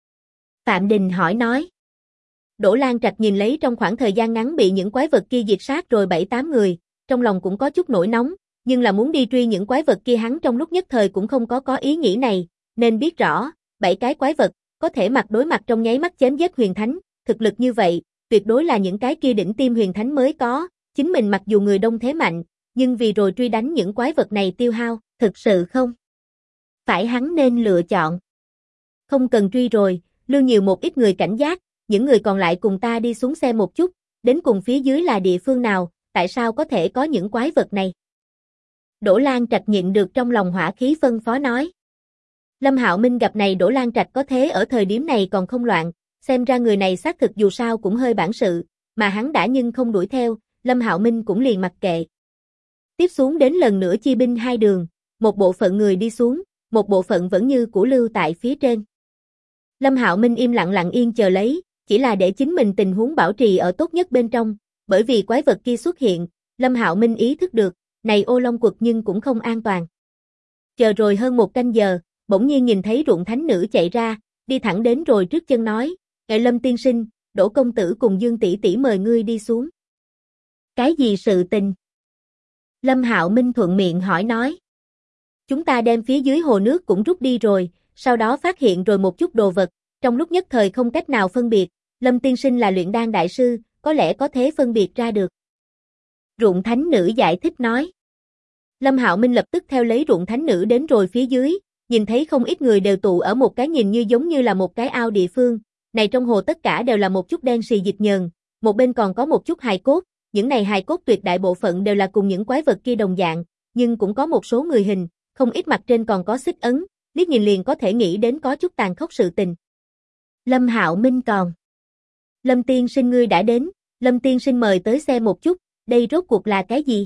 Phạm Đình hỏi nói. Đỗ Lan Trạch nhìn lấy trong khoảng thời gian ngắn bị những quái vật kia diệt sát rồi 7-8 người, trong lòng cũng có chút nổi nóng, nhưng là muốn đi truy những quái vật kia hắn trong lúc nhất thời cũng không có ý nghĩ này, nên biết rõ, 7 cái quái vật, có thể mặt đối mặt trong nháy mắt chém giết huyền thánh, thực lực như vậy, tuyệt đối là những cái kia đỉnh tiêm huyền thánh mới có, chính mình mặc dù người đông thế mạnh, nhưng vì rồi truy đánh những quái vật này tiêu hao, thực sự không phải hắn nên lựa chọn. Không cần truy rồi, lưu nhiều một ít người cảnh giác, những người còn lại cùng ta đi xuống xe một chút, đến cùng phía dưới là địa phương nào, tại sao có thể có những quái vật này? Đỗ Lan Trạch nhịn được trong lòng hỏa khí phân phó nói. Lâm Hạo Minh gặp này Đỗ Lan Trạch có thế ở thời điểm này còn không loạn, xem ra người này xác thực dù sao cũng hơi bản sự, mà hắn đã nhưng không đuổi theo, Lâm Hạo Minh cũng liền mặc kệ. Tiếp xuống đến lần nữa chia binh hai đường, một bộ phận người đi xuống, một bộ phận vẫn như cũ lưu tại phía trên. Lâm Hạo Minh im lặng lặng yên chờ lấy, chỉ là để chính mình tình huống bảo trì ở tốt nhất bên trong, bởi vì quái vật kia xuất hiện, Lâm Hạo Minh ý thức được, này Ô Long quật nhưng cũng không an toàn. Chờ rồi hơn 1 canh giờ, bỗng nhiên nhìn thấy ruộng thánh nữ chạy ra, đi thẳng đến rồi trước chân nói, Lâm tiên sinh, Đỗ công tử cùng Dương tỷ tỷ mời ngươi đi xuống. Cái gì sự tình? Lâm Hạo Minh thuận miệng hỏi nói. Chúng ta đem phía dưới hồ nước cũng rút đi rồi, sau đó phát hiện rồi một chút đồ vật, trong lúc nhất thời không cách nào phân biệt, Lâm tiên sinh là luyện đan đại sư, có lẽ có thể phân biệt ra được. Ruộng thánh nữ giải thích nói. Lâm Hạo Minh lập tức theo lấy ruộng thánh nữ đến rồi phía dưới, nhìn thấy không ít người đều tụ ở một cái nhìn như giống như là một cái ao địa phương, này trong hồ tất cả đều là một chút đen xì dịch nhờn, một bên còn có một chút hài cốt, những này hài cốt tuyệt đại bộ phận đều là cùng những quái vật kia đồng dạng, nhưng cũng có một số người hình, không ít mặt trên còn có xích ấn, liếc nhìn liền có thể nghĩ đến có chút tàn khốc sự tình. Lâm Hạo Minh còn. Lâm tiên sinh ngươi đã đến, Lâm tiên sinh mời tới xe một chút, đây rốt cuộc là cái gì?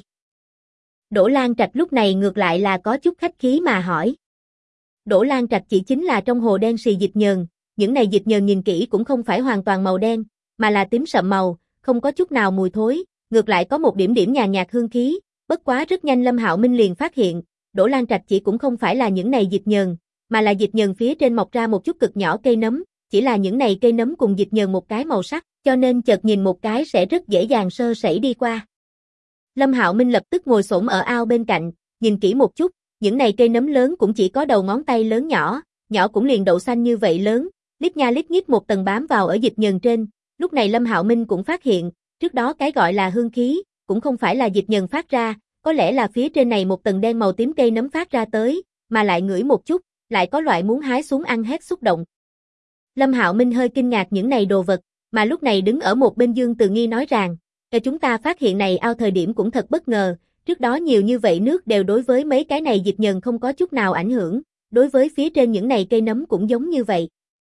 Đỗ Lan Trạch lúc này ngược lại là có chút khách khí mà hỏi. Đỗ Lan Trạch chỉ chính là trong hồ đen xì dịch nhờn, những này dịch nhờn nhìn kỹ cũng không phải hoàn toàn màu đen, mà là tím sậm màu, không có chút nào mùi thối, ngược lại có một điểm điểm nhàn nhạt hương khí, bất quá rất nhanh Lâm Hạo Minh liền phát hiện, Đỗ Lan Trạch chỉ cũng không phải là những này dịch nhờn, mà là dịch nhờn phía trên mọc ra một chút cực nhỏ cây nấm, chỉ là những này cây nấm cùng dịch nhờn một cái màu sắc, cho nên chợt nhìn một cái sẽ rất dễ dàng sơ sẩy đi qua. Lâm Hạo Minh lập tức ngồi xổm ở ao bên cạnh, nhìn kỹ một chút, những này cây nấm lớn cũng chỉ có đầu ngón tay lớn nhỏ, nhỏ cũng liền đậu xanh như vậy lớn, lít nha lít nhít một tầng bám vào ở dịch nhờn trên. Lúc này Lâm Hạo Minh cũng phát hiện, trước đó cái gọi là hương khí, cũng không phải là dịch nhờn phát ra, có lẽ là phía trên này một tầng đen màu tím cây nấm phát ra tới, mà lại ngửi một chút, lại có loại muốn hái xuống ăn hết xúc động. Lâm Hạo Minh hơi kinh ngạc những này đồ vật, mà lúc này đứng ở một bên Dương Từ Nghi nói rằng, chúng ta phát hiện này ao thời điểm cũng thật bất ngờ, trước đó nhiều như vậy nước đều đối với mấy cái này dịch nhờn không có chút nào ảnh hưởng, đối với phía trên những này cây nấm cũng giống như vậy.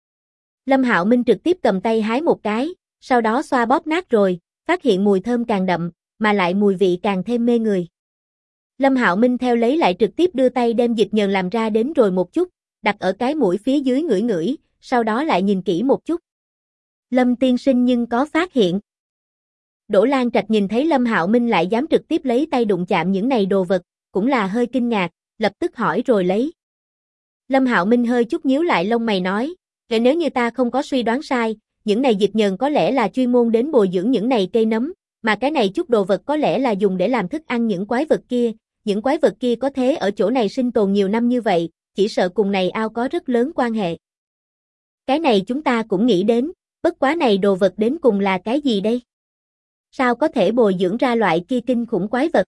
Lâm Hạo Minh trực tiếp cầm tay hái một cái, sau đó xoa bóp nát rồi, phát hiện mùi thơm càng đậm, mà lại mùi vị càng thêm mê người. Lâm Hạo Minh theo lấy lại trực tiếp đưa tay đem dịch nhờn làm ra đến rồi một chút, đặt ở cái mũi phía dưới ngửi ngửi, sau đó lại nhìn kỹ một chút. Lâm tiên sinh nhưng có phát hiện. Đỗ Lan Trạch nhìn thấy Lâm Hạo Minh lại dám trực tiếp lấy tay đụng chạm những này đồ vật, cũng là hơi kinh ngạc, lập tức hỏi rồi lấy. Lâm Hạo Minh hơi chút nhíu lại lông mày nói, nếu như ta không có suy đoán sai, những này dịch nhờn có lẽ là chuyên môn đến bồi dưỡng những này cây nấm, mà cái này chút đồ vật có lẽ là dùng để làm thức ăn những quái vật kia, những quái vật kia có thế ở chỗ này sinh tồn nhiều năm như vậy, chỉ sợ cùng này ao có rất lớn quan hệ. Cái này chúng ta cũng nghĩ đến, bất quá này đồ vật đến cùng là cái gì đây? Sao có thể bồi dưỡng ra loại kia kinh khủng quái vật?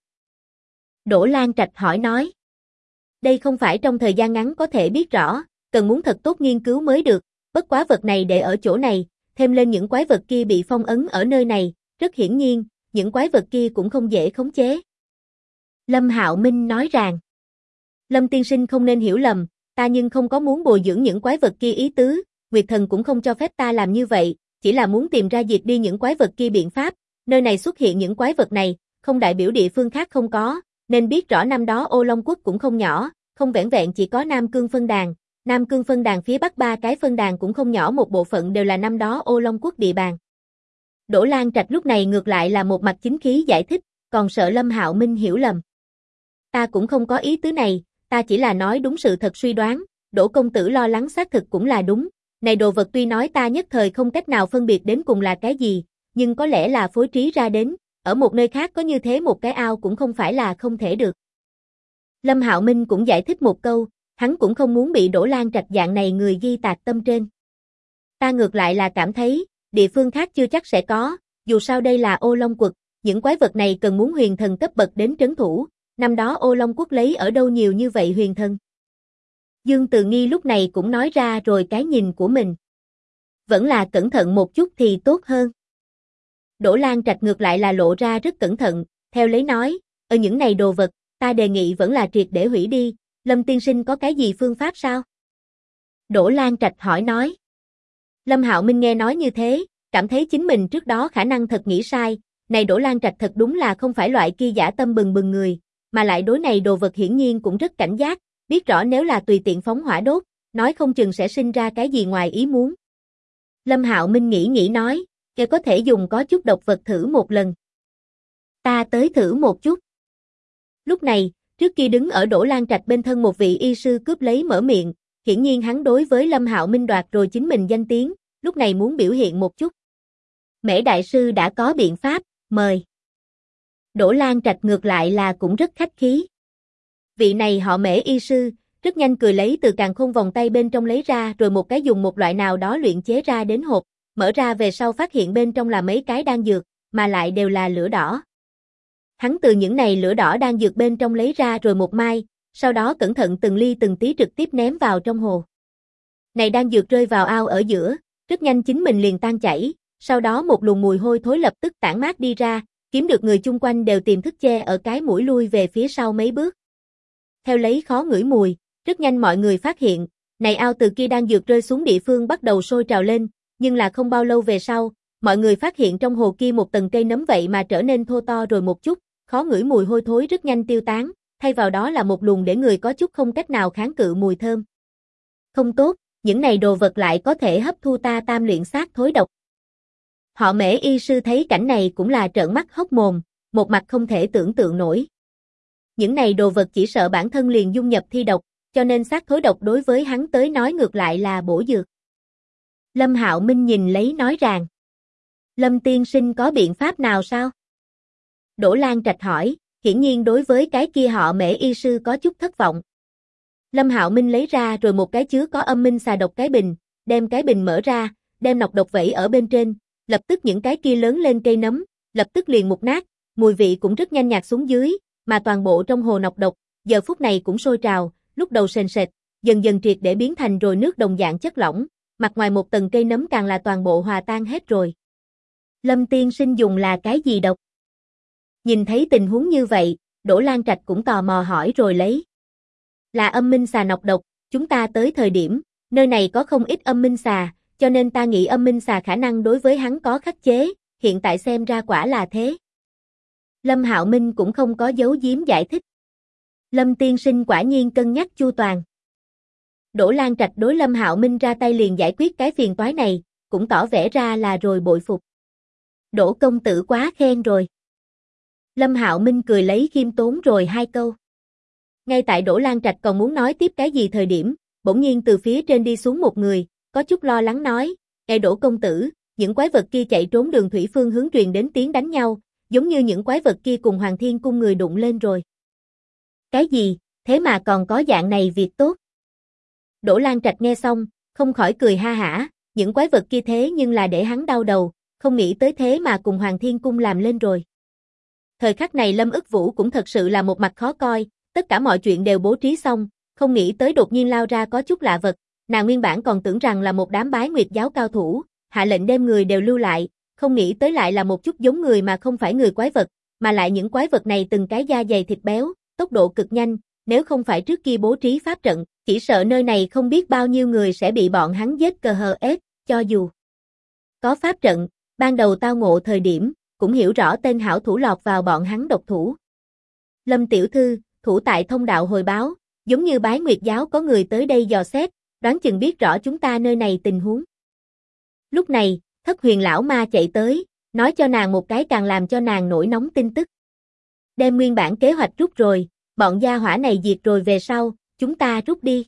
Đỗ Lan Trạch hỏi nói. Đây không phải trong thời gian ngắn có thể biết rõ, cần muốn thật tốt nghiên cứu mới được, bất quá vật này để ở chỗ này, thêm lên những quái vật kia bị phong ấn ở nơi này, rất hiển nhiên, những quái vật kia cũng không dễ khống chế. Lâm Hạo Minh nói rằng, Lâm tiên sinh không nên hiểu lầm, ta nhưng không có muốn bồi dưỡng những quái vật kia ý tứ, Nguyệt Thần cũng không cho phép ta làm như vậy, chỉ là muốn tìm ra diệt đi những quái vật kia biện pháp, nơi này xuất hiện những quái vật này, không đại biểu địa phương khác không có, nên biết rõ năm đó Ô Long quốc cũng không nhỏ, không vẻn vẹn chỉ có Nam Cương phân đàn, Nam Cương phân đàn phía bắc 3 cái phân đàn cũng không nhỏ, một bộ phận đều là năm đó Ô Long quốc địa bàn. Đỗ Lan Trạch lúc này ngược lại là một mặt chính khí giải thích, còn sợ Lâm Hạo Minh hiểu lầm. Ta cũng không có ý tứ này, ta chỉ là nói đúng sự thật suy đoán, Đỗ công tử lo lắng xác thực cũng là đúng, này đồ vật tuy nói ta nhất thời không cách nào phân biệt đến cùng là cái gì, nhưng có lẽ là phối trí ra đến, ở một nơi khác có như thế một cái ao cũng không phải là không thể được. Lâm Hạo Minh cũng giải thích một câu, hắn cũng không muốn bị Đỗ Lan Trạch dạng này người ghi tạc tâm trên. Ta ngược lại là cảm thấy, địa phương khác chưa chắc sẽ có, dù sao đây là Ô Long Quật, những quái vật này cần muốn huyền thần cấp bậc đến trấn thủ, năm đó Ô Long Quốc lấy ở đâu nhiều như vậy huyền thần. Dương Từ Nghi lúc này cũng nói ra rồi cái nhìn của mình. Vẫn là cẩn thận một chút thì tốt hơn. Đỗ Lan Trạch ngược lại là lộ ra rất cẩn thận, theo lấy nói, ở những này đồ vật, ta đề nghị vẫn là triệt để hủy đi, Lâm tiên sinh có cái gì phương pháp sao? Đỗ Lan Trạch hỏi nói. Lâm Hạo Minh nghe nói như thế, cảm thấy chính mình trước đó khả năng thật nghĩ sai, này Đỗ Lan Trạch thật đúng là không phải loại kia dã tâm bừng bừng người, mà lại đối này đồ vật hiển nhiên cũng rất cảnh giác, biết rõ nếu là tùy tiện phóng hỏa đốt, nói không chừng sẽ sinh ra cái gì ngoài ý muốn. Lâm Hạo Minh nghĩ nói, kẻ có thể dùng có chút độc vật thử một lần. Ta tới thử một chút. Lúc này, trước kia đứng ở Đỗ Lan Trạch bên thân một vị y sư cướp lấy mở miệng, hiển nhiên hắn đối với Lâm Hạo Minh đoạt rồi chính mình danh tiếng, lúc này muốn biểu hiện một chút. Mễ đại sư đã có biện pháp, mời. Đỗ Lan Trạch ngược lại là cũng rất khách khí. Vị này họ Mễ y sư, rất nhanh cười lấy từ càn khôn vòng tay bên trong lấy ra rồi một cái dùng một loại nào đó luyện chế ra đến hộp, mở ra về sau phát hiện bên trong là mấy cái đan dược, mà lại đều là lửa đỏ. Hắn từ những này lửa đỏ đan dược bên trong lấy ra rồi một mai, sau đó cẩn thận từng ly từng tí trực tiếp ném vào trong hồ. Này đan dược rơi vào ao ở giữa, rất nhanh chính mình liền tan chảy, sau đó một luồng mùi hôi thối lập tức tản mát đi ra, kiếm được người chung quanh đều tìm thức che ở cái mũi lui về phía sau mấy bước. Theo lấy khó ngửi mùi, rất nhanh mọi người phát hiện, này ao từ kia đan dược rơi xuống địa phương bắt đầu sôi trào lên, nhưng là không bao lâu về sau, mọi người phát hiện trong hồ kia một tầng cây nấm vậy mà trở nên thô to rồi một chút, khó ngửi mùi hôi thối rất nhanh tiêu tán, thay vào đó là một luồng để người có chút không cách nào kháng cự mùi thơm. Không tốt, những này đồ vật lại có thể hấp thu ta tam luyện xác thối độc. Họ Mễ y sư thấy cảnh này cũng là trợn mắt hốc mồm, một mặt không thể tưởng tượng nổi. Những này đồ vật chỉ sợ bản thân liền dung nhập thi độc, cho nên xác thối độc đối với hắn tới nói ngược lại là bổ dược. Lâm Hạo Minh nhìn lấy nói rằng, Lâm tiên sinh có biện pháp nào sao? Đỗ Lan Trạch hỏi, hiển nhiên đối với cái kia họ Mễ y sư có chút thất vọng. Lâm Hạo Minh lấy ra rồi một cái chứa có âm minh xà độc cái bình, đem cái bình mở ra, đem nọc độc vẩy ở bên trên, lập tức những cái kia lớn lên cây nấm, lập tức liền mục nát, mùi vị cũng rất nhanh nhạt xuống dưới, mà toàn bộ trong hồ nọc độc, giờ phút này cũng sôi trào, lúc đầu sền sệt, dần dần triệt để biến thành rồi nước đồng dạng chất lỏng, mặt ngoài một tầng cây nấm càng là toàn bộ hòa tan hết rồi. Lâm tiên sinh dùng là cái gì độc? Nhìn thấy tình huống như vậy, Đỗ Lan Trạch cũng tò mò hỏi rồi lấy. Là âm minh xà nọc độc, chúng ta tới thời điểm, nơi này có không ít âm minh xà, cho nên ta nghĩ âm minh xà khả năng đối với hắn có khắc chế, hiện tại xem ra quả là thế. Lâm Hạo Minh cũng không có giấu giếm giải thích. Lâm tiên sinh quả nhiên cân nhắc chu toàn. Đỗ Lan Trạch đối Lâm Hạo Minh ra tay liền giải quyết cái phiền toái này, cũng tỏ vẻ ra là rồi bội phục. Đỗ công tử quá khen rồi. Lâm Hạo Minh cười lấy khiêm tốn rồi hai câu. Ngay tại Đỗ Lan Trạch còn muốn nói tiếp cái gì thời điểm, bỗng nhiên từ phía trên đi xuống một người, có chút lo lắng nói, "Ê Đỗ công tử, những quái vật kia chạy trốn đường thủy phương hướng truyền đến tiếng đánh nhau, giống như những quái vật kia cùng Hoàng Thiên Cung người đụng lên rồi." Cái gì, thế mà còn có dạng này việc tốt? Đỗ Lan Trạch nghe xong, không khỏi cười ha hả, những quái vật kia thế nhưng là để hắn đau đầu, không nghĩ tới thế mà cùng Hoàng Thiên Cung làm lên rồi. Thời khắc này Lâm Ức Vũ cũng thật sự là một mặt khó coi, tất cả mọi chuyện đều bố trí xong, không nghĩ tới đột nhiên lao ra có chút lạ vật, nàng nguyên bản còn tưởng rằng là một đám bái nguyệt giáo cao thủ, hạ lệnh đem người đều lưu lại, không nghĩ tới lại là một chút giống người mà không phải người quái vật, mà lại những quái vật này từng cái da dày thịt béo, tốc độ cực nhanh, nếu không phải trước kia bố trí pháp trận, chỉ sợ nơi này không biết bao nhiêu người sẽ bị bọn hắn giết cờ hờ ết, cho dù có pháp trận, ban đầu tao ngộ thời điểm, cũng hiểu rõ tên hảo thủ lọt vào bọn hắn độc thủ. Lâm tiểu thư, thủ tại thông đạo hồi báo, giống như bái nguyệt giáo có người tới đây dò xét, đoán chừng biết rõ chúng ta nơi này tình huống. Lúc này, Thất Huyền lão ma chạy tới, nói cho nàng một cái càng làm cho nàng nổi nóng tin tức. Đem nguyên bản kế hoạch rút rồi, bọn gia hỏa này diệt rồi về sau, chúng ta rút đi.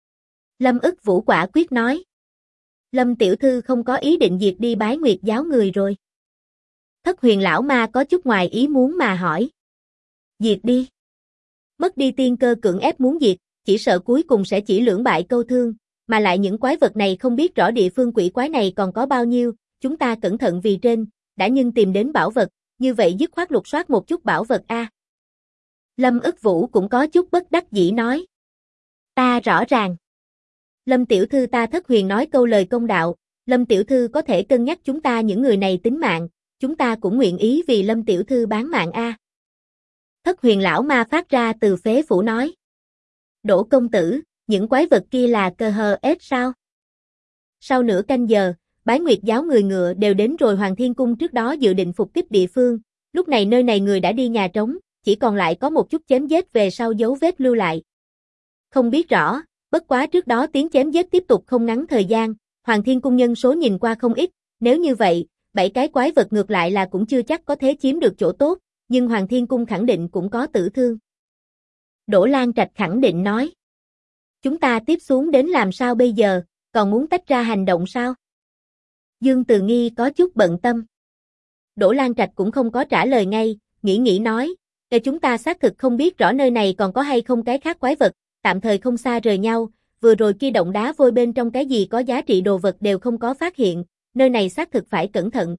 Lâm Ức Vũ quả quyết nói. Lâm tiểu thư không có ý định diệt đi bái nguyệt giáo người rồi. Thất Huyền lão ma có chút ngoài ý muốn mà hỏi. Diệt đi. Mất đi tiên cơ cưỡng ép muốn diệt, chỉ sợ cuối cùng sẽ chỉ lưỡng bại câu thương, mà lại những quái vật này không biết rõ địa phương quỷ quái này còn có bao nhiêu, chúng ta cẩn thận vì trên, đã nhưng tìm đến bảo vật, như vậy dứt khoát lục soát một chút bảo vật a. Lâm ức vũ cũng có chút bất đắc dĩ nói. Ta rõ ràng. Lâm tiểu thư ta Thất Huyền nói câu lời công đạo, Lâm tiểu thư có thể cân nhắc chúng ta những người này tính mạng, chúng ta cũng nguyện ý vì Lâm tiểu thư bán mạng a. Thất Huyền lão ma phát ra từ phế phủ nói. Đỗ công tử, những quái vật kia là cơ hờ ết sao? Sau nửa canh giờ, Bái Nguyệt giáo người ngựa đều đến rồi Hoàng Thiên Cung trước đó dự định phục kích địa phương, lúc này nơi này người đã đi nhà trống, chỉ còn lại có một chút chém giết về sau dấu vết lưu lại. Không biết rõ, bất quá trước đó tiếng chém giết tiếp tục không ngắn thời gian, Hoàng Thiên Cung nhân số nhìn qua không ít, nếu như vậy, 7 cái quái vật ngược lại là cũng chưa chắc có thể chiếm được chỗ tốt, nhưng Hoàng Thiên Cung khẳng định cũng có tử thương. Đỗ Lan Trạch khẳng định nói. Chúng ta tiếp xuống đến làm sao bây giờ, còn muốn tách ra hành động sao? Dương Từ Nghi có chút bận tâm. Đỗ Lan Trạch cũng không có trả lời ngay, nghĩ nói, chúng ta xác thực không biết rõ nơi này còn có hay không cái khác quái vật, tạm thời không xa rời nhau, vừa rồi kia động đá vôi bên trong cái gì có giá trị đồ vật đều không có phát hiện, nơi này xác thực phải cẩn thận.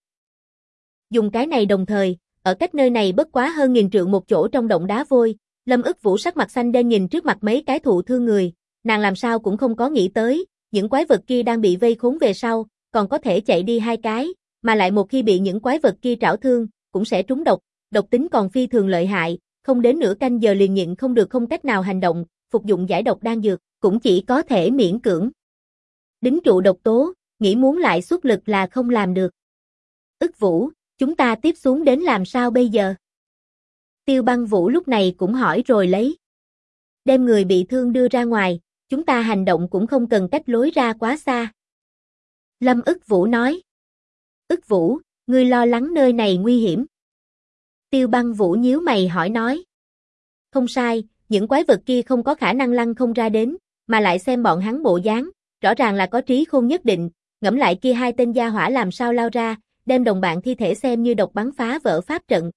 Dùng cái này đồng thời, ở cách nơi này bất quá hơn 1000 trượng một chỗ trong động đá vôi, Lâm ức vũ sắc mặt xanh đen nhìn trước mặt mấy cái thụ thương người, nàng làm sao cũng không có nghĩ tới, những quái vật kia đang bị vây khốn về sau, còn có thể chạy đi 2 cái, mà lại một khi bị những quái vật kia trảo thương, cũng sẽ trúng độc, độc tính còn phi thường lợi hại, không đến nửa canh giờ liền nhịn không được không cách nào hành động, phục dụng giải độc đan dược, cũng chỉ có thể miễn cưỡng. Đính trụ độc tố, nghĩ muốn lại xuất lực là không làm được. Ức vũ, chúng ta tiếp xuống đến làm sao bây giờ? Tiêu Băng Vũ lúc này cũng hỏi rồi lấy. Đem người bị thương đưa ra ngoài, chúng ta hành động cũng không cần cách lối ra quá xa. Lâm ức vũ nói. Ức vũ, ngươi lo lắng nơi này nguy hiểm. Tiêu Băng Vũ nhíu mày hỏi nói. Không sai, những quái vật kia không có khả năng lăn không ra đến, mà lại xem bọn hắn bộ dáng, rõ ràng là có trí khôn nhất định, ngẫm lại kia 2 tên gia hỏa làm sao lao ra, đem đồng bạn thi thể xem như độc bắn phá vỡ pháp trận.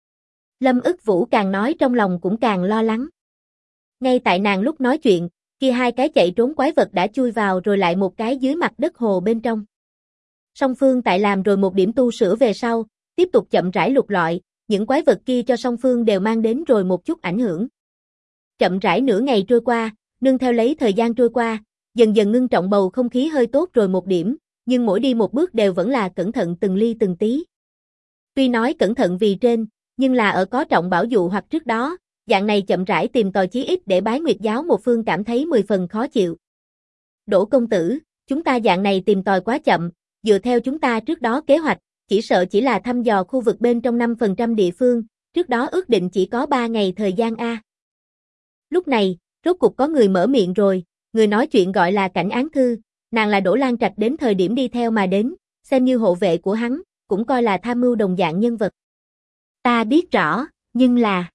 Lâm ức vũ càng nói trong lòng cũng càng lo lắng. Ngay tại nàng lúc nói chuyện, kia 2 cái chạy trốn quái vật đã chui vào rồi lại một cái dưới mặt đất hồ bên trong. Song phương tại làm rồi một điểm tu sửa về sau, tiếp tục chậm rãi lục lọi, những quái vật kia cho song phương đều mang đến rồi một chút ảnh hưởng. Chậm rãi nửa ngày trôi qua, nương theo lấy thời gian trôi qua, dần dần ngưng trọng bầu không khí hơi tốt rồi một điểm, nhưng mỗi đi một bước đều vẫn là cẩn thận từng ly từng tí. Tuy nói cẩn thận vì trên, nhưng là ở có trọng bảo dụ hoặc trước đó, dạng này chậm rãi tìm tòi chí ít để Bái Nguyệt giáo một phương cảm thấy 10 phần khó chịu. Đỗ công tử, chúng ta dạng này tìm tòi quá chậm, dựa theo chúng ta trước đó kế hoạch, chỉ sợ chỉ là thăm dò khu vực bên trong 5% địa phương, trước đó ước định chỉ có 3 ngày thời gian a. Lúc này, rốt cục có người mở miệng rồi, người nói chuyện gọi là Cảnh Án Thư, nàng là Đỗ Lan Trạch đến thời điểm đi theo mà đến, xem như hộ vệ của hắn, cũng coi là tham mưu đồng dạng nhân vật. Ta biết rõ, nhưng là...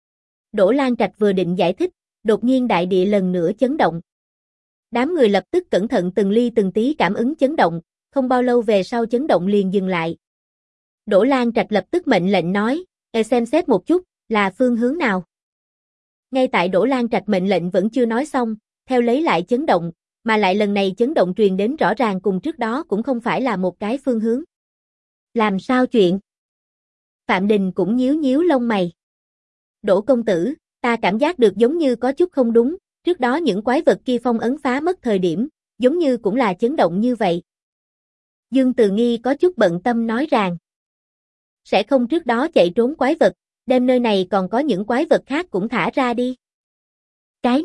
Đỗ Lan Trạch vừa định giải thích, đột nhiên đại địa lần nữa chấn động. Đám người lập tức cẩn thận từng ly từng tí cảm ứng chấn động, không bao lâu về sau chấn động liền dừng lại. Đỗ Lan Trạch lập tức mệnh lệnh nói, xem xét một chút, là phương hướng nào. Ngay tại Đỗ Lan Trạch mệnh lệnh vẫn chưa nói xong, theo lấy lại chấn động, mà lại lần này chấn động truyền đến rõ ràng cùng trước đó cũng không phải là một cái phương hướng. Làm sao chuyện? Phạm Đình cũng nhíu nhíu lông mày. Đỗ công tử, ta cảm giác được giống như có chút không đúng, trước đó những quái vật kia phong ấn phá mất thời điểm, giống như cũng là chấn động như vậy. Dương Từ Nghi có chút bận tâm nói rằng, sẽ không trước đó chạy trốn quái vật, đêm nơi này còn có những quái vật khác cũng thả ra đi. Cái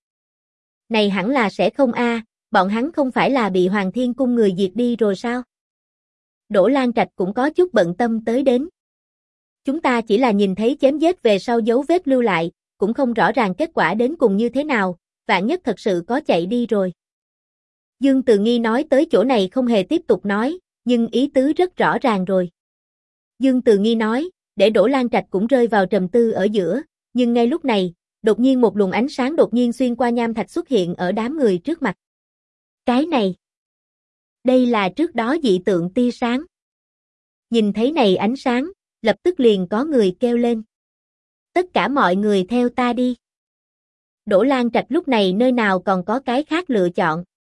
này hẳn là sẽ không a, bọn hắn không phải là bị Hoàng Thiên Cung người diệt đi rồi sao? Đỗ Lan Trạch cũng có chút bận tâm tới đến. Chúng ta chỉ là nhìn thấy chém giết về sau dấu vết lưu lại, cũng không rõ ràng kết quả đến cùng như thế nào, vạn nhất thật sự có chạy đi rồi. Dương Từ Nghi nói tới chỗ này không hề tiếp tục nói, nhưng ý tứ rất rõ ràng rồi. Dương Từ Nghi nói, để Đỗ Lan Trạch cũng rơi vào trầm tư ở giữa, nhưng ngay lúc này, đột nhiên một luồng ánh sáng đột nhiên xuyên qua nham thạch xuất hiện ở đám người trước mặt. Cái này, đây là trước đó dị tượng tia sáng. Nhìn thấy này ánh sáng, lập tức liền có người kêu lên. Tất cả mọi người theo ta đi. Đỗ Lan Trạch lúc này nơi nào còn có cái khác lựa chọn.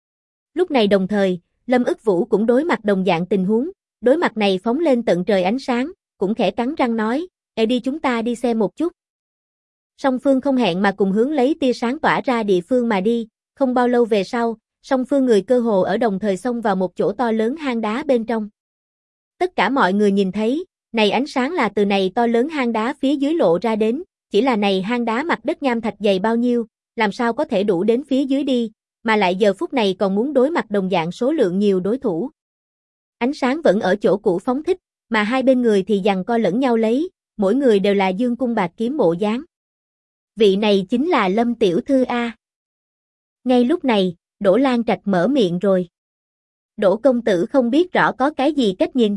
Lúc này đồng thời, Lâm Ức Vũ cũng đối mặt đồng dạng tình huống, đối mặt này phóng lên tận trời ánh sáng, cũng khẽ cắn răng nói, đi chúng ta đi xem một chút. Song phương không hẹn mà cùng hướng lấy tia sáng tỏa ra địa phương mà đi, không bao lâu về sau, song phương người cơ hồ ở đồng thời xông vào một chỗ to lớn hang đá bên trong. Tất cả mọi người nhìn thấy, này ánh sáng là từ này to lớn hang đá phía dưới lộ ra đến, chỉ là này hang đá mặt đất nham thạch dày bao nhiêu, làm sao có thể đủ đến phía dưới đi, mà lại giờ phút này còn muốn đối mặt đồng dạng số lượng nhiều đối thủ. Ánh sáng vẫn ở chỗ cũ phóng thích, mà hai bên người thì giằng co lẫn nhau lấy, mỗi người đều là dương cung bạc kiếm bộ dáng. Vị này chính là Lâm tiểu thư a. Ngay lúc này, Đỗ Lan Trạch mở miệng rồi. Đỗ công tử không biết rõ có cái gì cách nhìn.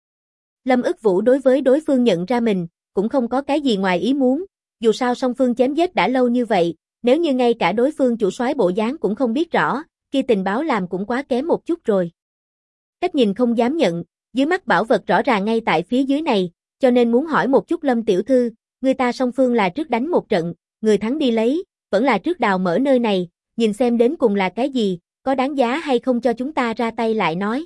Lâm Ức Vũ đối với đối phương nhận ra mình, cũng không có cái gì ngoài ý muốn, dù sao song phương chém giết đã lâu như vậy, nếu như ngay cả đối phương chủ soái bộ dáng cũng không biết rõ, kia tình báo làm cũng quá kém một chút rồi. Cách nhìn không dám nhận, dưới mắt bảo vật rõ ràng ngay tại phía dưới này, cho nên muốn hỏi một chút Lâm tiểu thư, người ta song phương là trước đánh một trận, người thắng đi lấy, vẫn là trước đào mở nơi này, nhìn xem đến cùng là cái gì, có đáng giá hay không cho chúng ta ra tay lại nói.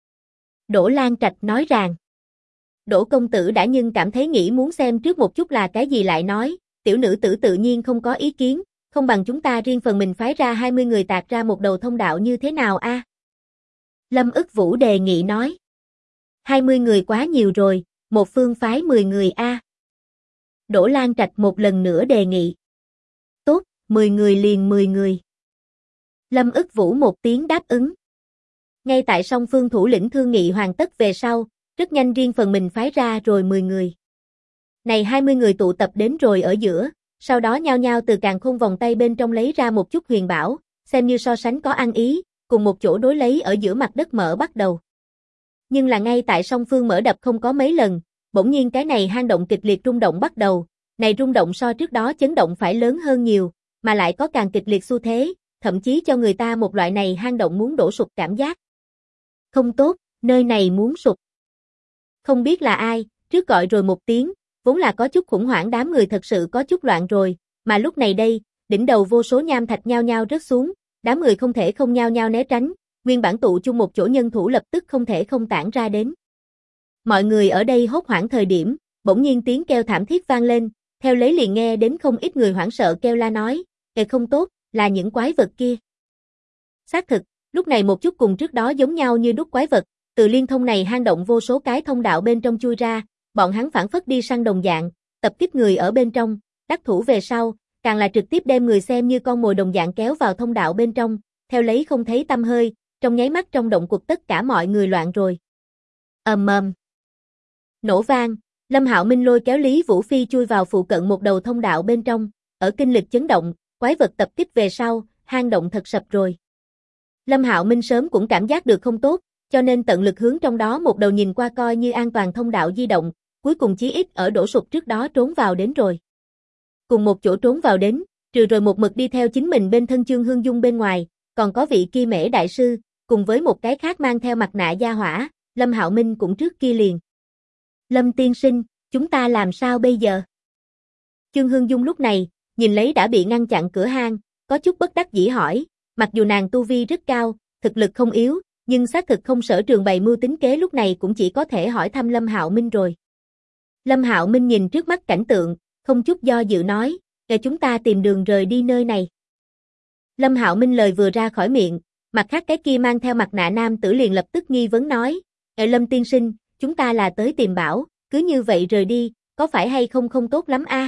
Đỗ Lan Trạch nói rằng, Đỗ công tử đã nhưng cảm thấy nghĩ muốn xem trước một chút là cái gì lại nói, tiểu nữ tử tự nhiên không có ý kiến, không bằng chúng ta riêng phần mình phái ra 20 người tạc ra một đầu thông đạo như thế nào a? Lâm Ức Vũ đề nghị nói. 20 người quá nhiều rồi, một phương phái 10 người a. Đỗ Lan Trạch một lần nữa đề nghị. Tốt, 10 người liền 10 người. Lâm Ức Vũ một tiếng đáp ứng. Ngay tại song phương thủ lĩnh thương nghị hoàn tất về sau, rất nhanh riêng phần mình phái ra rồi 10 người. Này 20 người tụ tập đến rồi ở giữa, sau đó nhao nhao từ càn khôn vòng tay bên trong lấy ra một chút huyền bảo, xem như so sánh có ăn ý, cùng một chỗ đối lấy ở giữa mặt đất mở bắt đầu. Nhưng là ngay tại song phương mở đập không có mấy lần, bỗng nhiên cái này hang động kịch liệt rung động bắt đầu, này rung động so trước đó chấn động phải lớn hơn nhiều, mà lại có càng kịch liệt xu thế, thậm chí cho người ta một loại này hang động muốn đổ sụp cảm giác. Không tốt, nơi này muốn sụp. Không biết là ai, trước gọi rồi một tiếng, vốn là có chút khủng hoảng đám người thật sự có chút loạn rồi, mà lúc này đây, đỉnh đầu vô số nham thạch nhao nhao rớt xuống, đám người không thể không nhao nhao né tránh, nguyên bản tụ chung một chỗ nhân thủ lập tức không thể không tản ra đến. Mọi người ở đây hốt hoảng thời điểm, bỗng nhiên tiếng kêu thảm thiết vang lên, theo lấy liền nghe đến không ít người hoảng sợ kêu la nói, không tốt, là những quái vật kia. Xác thực, lúc này một chút cùng trước đó giống nhau như đúc quái vật, từ liên thông này hang động vô số cái thông đạo bên trong chui ra, bọn hắn phản phất đi săn đồng dạng, tập kích người ở bên trong, đắc thủ về sau, càng là trực tiếp đem người xem như con mồi đồng dạng kéo vào thông đạo bên trong, theo lấy không thấy tăm hơi, trong nháy mắt trong động cuộc tất cả mọi người loạn rồi. Ầm ầm. Nổ vang, Lâm Hạo Minh lôi kéo Lý Vũ Phi chui vào phụ cận một đầu thông đạo bên trong, ở kinh lịch chấn động, quái vật tập kích về sau, hang động thật sập rồi. Lâm Hạo Minh sớm cũng cảm giác được không tốt, cho nên tận lực hướng trong đó một đầu nhìn qua coi như an toàn thông đạo di động, cuối cùng chí ít ở đổ sụp trước đó trốn vào đến rồi. Cùng một chỗ trốn vào đến, trừ rồi một mực đi theo chính mình bên thân Chương Hương Dung bên ngoài, còn có vị Ki Mễ đại sư, cùng với một cái khác mang theo mặt nạ gia hỏa, Lâm Hạo Minh cũng trước kia liền. Lâm tiên sinh, chúng ta làm sao bây giờ? Chương Hương Dung lúc này, nhìn lấy đã bị ngăn chặn cửa hang, có chút bất đắc dĩ hỏi, mặc dù nàng tu vi rất cao, thực lực không yếu, nhưng xác thực không sở trường bày mưu tính kế lúc này cũng chỉ có thể hỏi thăm Lâm Hạo Minh rồi. Lâm Hạo Minh nhìn trước mắt cảnh tượng, không chút do dự nói, chúng ta tìm đường rời đi nơi này. Lâm Hạo Minh lời vừa ra khỏi miệng, mặt khác cái kia mang theo mặt nạ nam tử liền lập tức nghi vấn nói, Lâm tiên sinh, chúng ta là tới tìm bảo, cứ như vậy rời đi, có phải hay không không tốt lắm a?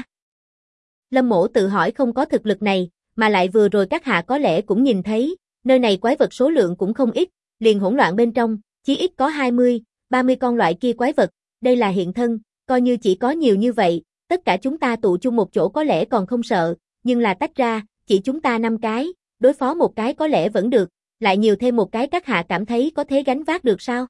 Lâm Mỗ tự hỏi không có thực lực này, mà lại vừa rồi các hạ có lẽ cũng nhìn thấy, nơi này quái vật số lượng cũng không ít, liền hỗn loạn bên trong, chí ít có 20, 30 con loại kia quái vật, đây là hiện thân, coi như chỉ có nhiều như vậy, tất cả chúng ta tụ chung một chỗ có lẽ còn không sợ, nhưng là tách ra, chỉ chúng ta 5 cái, đối phó một cái có lẽ vẫn được, lại nhiều thêm một cái các hạ cảm thấy có thể gánh vác được sao?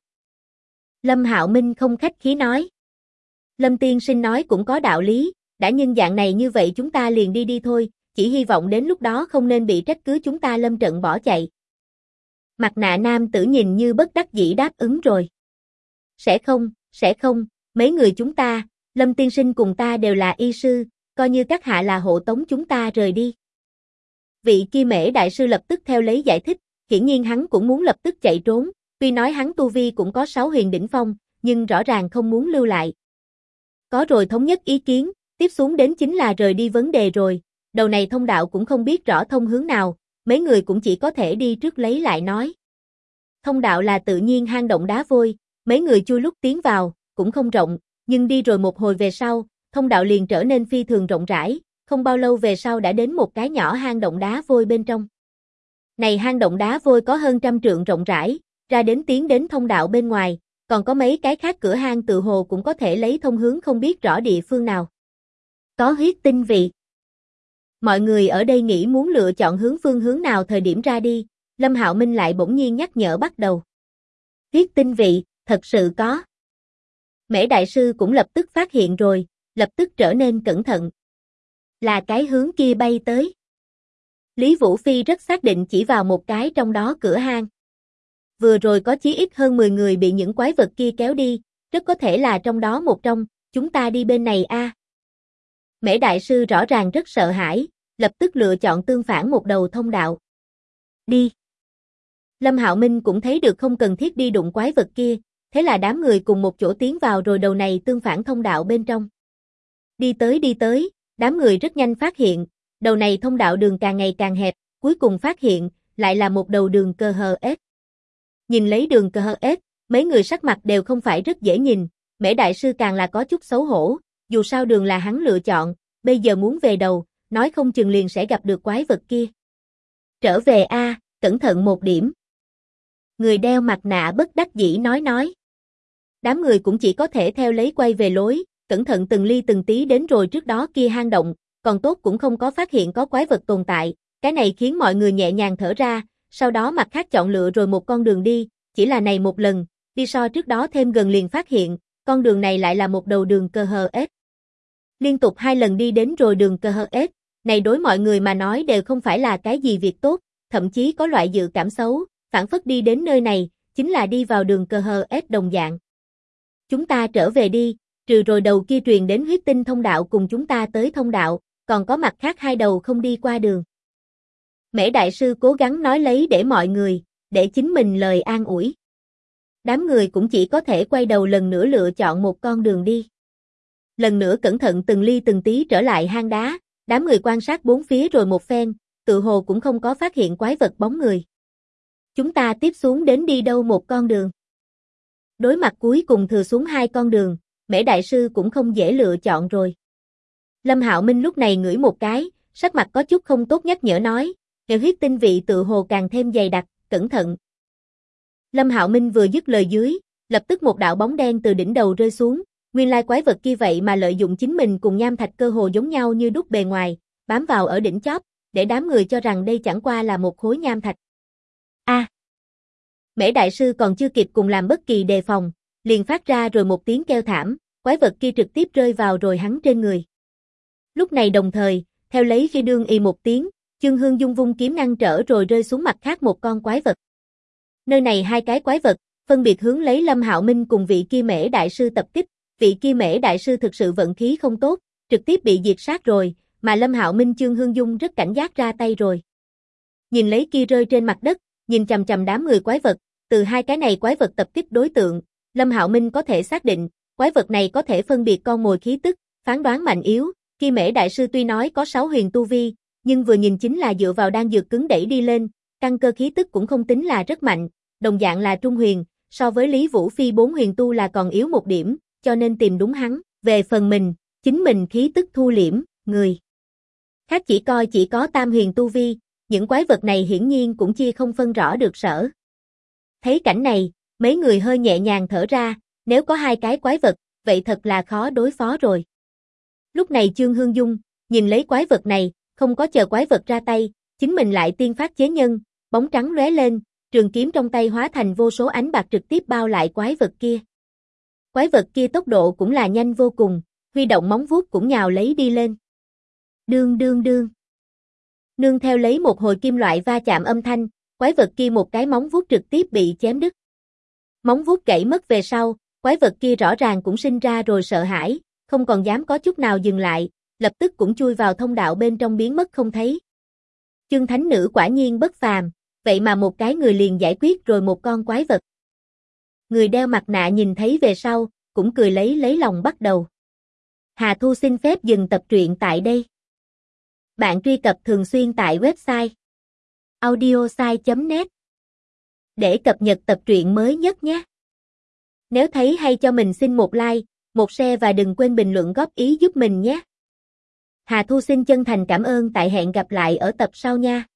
Lâm Hạo Minh không khách khí nói. Lâm tiên sinh nói cũng có đạo lý, đã nhưng dạng này như vậy chúng ta liền đi đi thôi, chỉ hy vọng đến lúc đó không nên bị trách cứ chúng ta lâm trận bỏ chạy. Mặt nạ nam tử nhìn như bất đắc dĩ đáp ứng rồi. Sẽ không, mấy người chúng ta, Lâm tiên sinh cùng ta đều là y sư, coi như các hạ là hộ tống chúng ta rời đi. Vị Ki Mễ đại sư lập tức theo lấy giải thích, Hiển nhiên hắn cũng muốn lập tức chạy trốn, tuy nói hắn tu vi cũng có 6 huyền đỉnh phong, nhưng rõ ràng không muốn lưu lại. Có rồi thống nhất ý kiến, tiếp xuống đến chính là rời đi vấn đề rồi, đầu này thông đạo cũng không biết rõ thông hướng nào, mấy người cũng chỉ có thể đi trước lấy lại nói. Thông đạo là tự nhiên hang động đá vôi, mấy người chui lúc tiến vào, cũng không rộng, nhưng đi rồi một hồi về sau, thông đạo liền trở nên phi thường rộng rãi, không bao lâu về sau đã đến một cái nhỏ hang động đá vôi bên trong. Này hang động đá vôi có hơn 100 trượng rộng rãi, ra đến tiến đến thông đạo bên ngoài, còn có mấy cái khác cửa hang tự hồ cũng có thể lấy thông hướng không biết rõ địa phương nào. Có huyết tinh vị. Mọi người ở đây nghĩ muốn lựa chọn phương hướng nào thời điểm ra đi, Lâm Hạo Minh lại bỗng nhiên nhắc nhở bắt đầu. Huyết tinh vị, thật sự có. Mễ Đại Sư cũng lập tức phát hiện rồi, lập tức trở nên cẩn thận. Là cái hướng kia bay tới. Lý Vũ Phi rất xác định chỉ vào một cái trong đó cửa hang. Vừa rồi có chí ít hơn 10 người bị những quái vật kia kéo đi, rất có thể là trong đó một trong, chúng ta đi bên này a. Mễ Đại Sư rõ ràng rất sợ hãi, lập tức lựa chọn tương phản một đầu thông đạo. Đi. Lâm Hạo Minh cũng thấy được không cần thiết đi đụng quái vật kia, thế là đám người cùng một chỗ tiến vào rồi đầu này tương phản thông đạo bên trong. Đi tới, đám người rất nhanh phát hiện, đầu này thông đạo đường càng ngày càng hẹp, cuối cùng phát hiện, lại là một đầu đường cơ hờ ếch. Nhìn lấy đường cơ hờ ếch, mấy người sắc mặt đều không phải rất dễ nhìn, Mễ Đại Sư càng là có chút xấu hổ, dù sao đường là hắn lựa chọn, bây giờ muốn về đầu, nói không chừng liền sẽ gặp được quái vật kia. Trở về a, cẩn thận một điểm. Người đeo mặt nạ bất đắc dĩ nói. Đám người cũng chỉ có thể theo lấy quay về lối, cẩn thận từng ly từng tí đến rồi trước đó kia hang động, còn tốt cũng không có phát hiện có quái vật tồn tại, cái này khiến mọi người nhẹ nhàng thở ra, sau đó mặt khác chọn lựa rồi một con đường đi, chỉ là này một lần, đi so trước đó thêm gần liền phát hiện, con đường này lại là một đầu đường cơ hờ ếch. Liên tục 2 lần đi đến rồi đường cơ hờ ếch, này đối mọi người mà nói đều không phải là cái gì việc tốt, thậm chí có loại dự cảm xấu, phản phất đi đến nơi này, chính là đi vào đường cơ hờ ếch đồng dạng. Chúng ta trở về đi, trừ rồi đầu kia truyền đến huyết tinh thông đạo cùng chúng ta tới thông đạo, còn có mặt khác 2 đầu không đi qua đường. Mễ Đại Sư cố gắng nói lấy để mọi người, để chính mình lời an ủi. Đám người cũng chỉ có thể quay đầu lần nữa lựa chọn một con đường đi. Lần nữa cẩn thận từng ly từng tí trở lại hang đá, đám người quan sát bốn phía rồi một phen, tự hồ cũng không có phát hiện quái vật bóng người. Chúng ta tiếp xuống đến đi đâu một con đường. Đối mặt cuối cùng thừa xuống 2 con đường, Mễ Đại Sư cũng không dễ lựa chọn rồi. Lâm Hạo Minh lúc này ngửi một cái, sắc mặt có chút không tốt nhắc nhở nói, nếu huyết tinh vị tự hồ càng thêm dày đặc, cẩn thận. Lâm Hạo Minh vừa dứt lời dưới, lập tức một đạo bóng đen từ đỉnh đầu rơi xuống, nguyên lai quái vật kia vậy mà lợi dụng chính mình cùng nham thạch cơ hồ giống nhau như đúc bề ngoài, bám vào ở đỉnh chóp, để đám người cho rằng đây chẳng qua là một khối nham thạch. A. Mễ Đại Sư còn chưa kịp cùng làm bất kỳ đề phòng, liền phát ra rồi một tiếng kêu thảm, quái vật kia trực tiếp rơi vào rồi hắn trên người. Lúc này đồng thời, theo lấy khi đương y một tiếng, Chương Hương Dung vung kiếm ngăn trở rồi rơi xuống mặt khác một con quái vật. Nơi này 2 cái quái vật, phân biệt hướng lấy Lâm Hạo Minh cùng vị kia Mễ Đại Sư tập kích, vị kia Mễ Đại Sư thực sự vận khí không tốt, trực tiếp bị diệt sát rồi, mà Lâm Hạo Minh Chương Hương Dung rất cảnh giác ra tay rồi. Nhìn lấy kia rơi trên mặt đất, nhìn chằm chằm đám người quái vật, từ 2 cái này quái vật tập kích đối tượng, Lâm Hạo Minh có thể xác định, quái vật này có thể phân biệt con mồi khí tức, phán đoán mạnh yếu, kia Mễ Đại Sư tuy nói có 6 huyền tu vi, nhưng vừa nhìn chính là dựa vào đan dược cứng đẩy đi lên, căn cơ khí tức cũng không tính là rất mạnh, đồng dạng là trung huyền, so với Lý Vũ Phi 4 huyền tu là còn yếu một điểm, cho nên tìm đúng hắn, về phần mình, chính mình khí tức thu liễm, người khác chỉ coi chỉ có tam huyền tu vi, những quái vật này hiển nhiên cũng chia không phân rõ được sở. Thấy cảnh này, mấy người hơi nhẹ nhàng thở ra, nếu có 2 cái quái vật, vậy thật là khó đối phó rồi. Lúc này Chương Hương Dung, nhìn lấy quái vật này, không có chờ quái vật ra tay, chính mình lại tiên phát chế nhân, bóng trắng lóe lên, trường kiếm trong tay hóa thành vô số ánh bạc trực tiếp bao lại quái vật kia. Quái vật kia tốc độ cũng là nhanh vô cùng, huy động móng vuốt cũng nhào lấy đi lên. Đương. Nương theo lấy một hồi kim loại va chạm âm thanh, quái vật kia một cái móng vuốt trực tiếp bị chém đứt. Móng vuốt gãy mất về sau, quái vật kia rõ ràng cũng sinh ra rồi sợ hãi, không còn dám có chút nào dừng lại, lập tức cũng chui vào thông đạo bên trong biến mất không thấy. Chương Thánh Nữ quả nhiên bất phàm, vậy mà một cái người liền giải quyết rồi một con quái vật. Người đeo mặt nạ nhìn thấy về sau, cũng cười lấy lòng bắt đầu. Hà Thu xin phép dừng tập truyện tại đây. Bạn truy cập thường xuyên tại website audiosai.net để cập nhật tập truyện mới nhất nhé. Nếu thấy hay cho mình xin một like, một share và đừng quên bình luận góp ý giúp mình nhé. Hà Thu xin chân thành cảm ơn, tại hẹn gặp lại ở tập sau nha.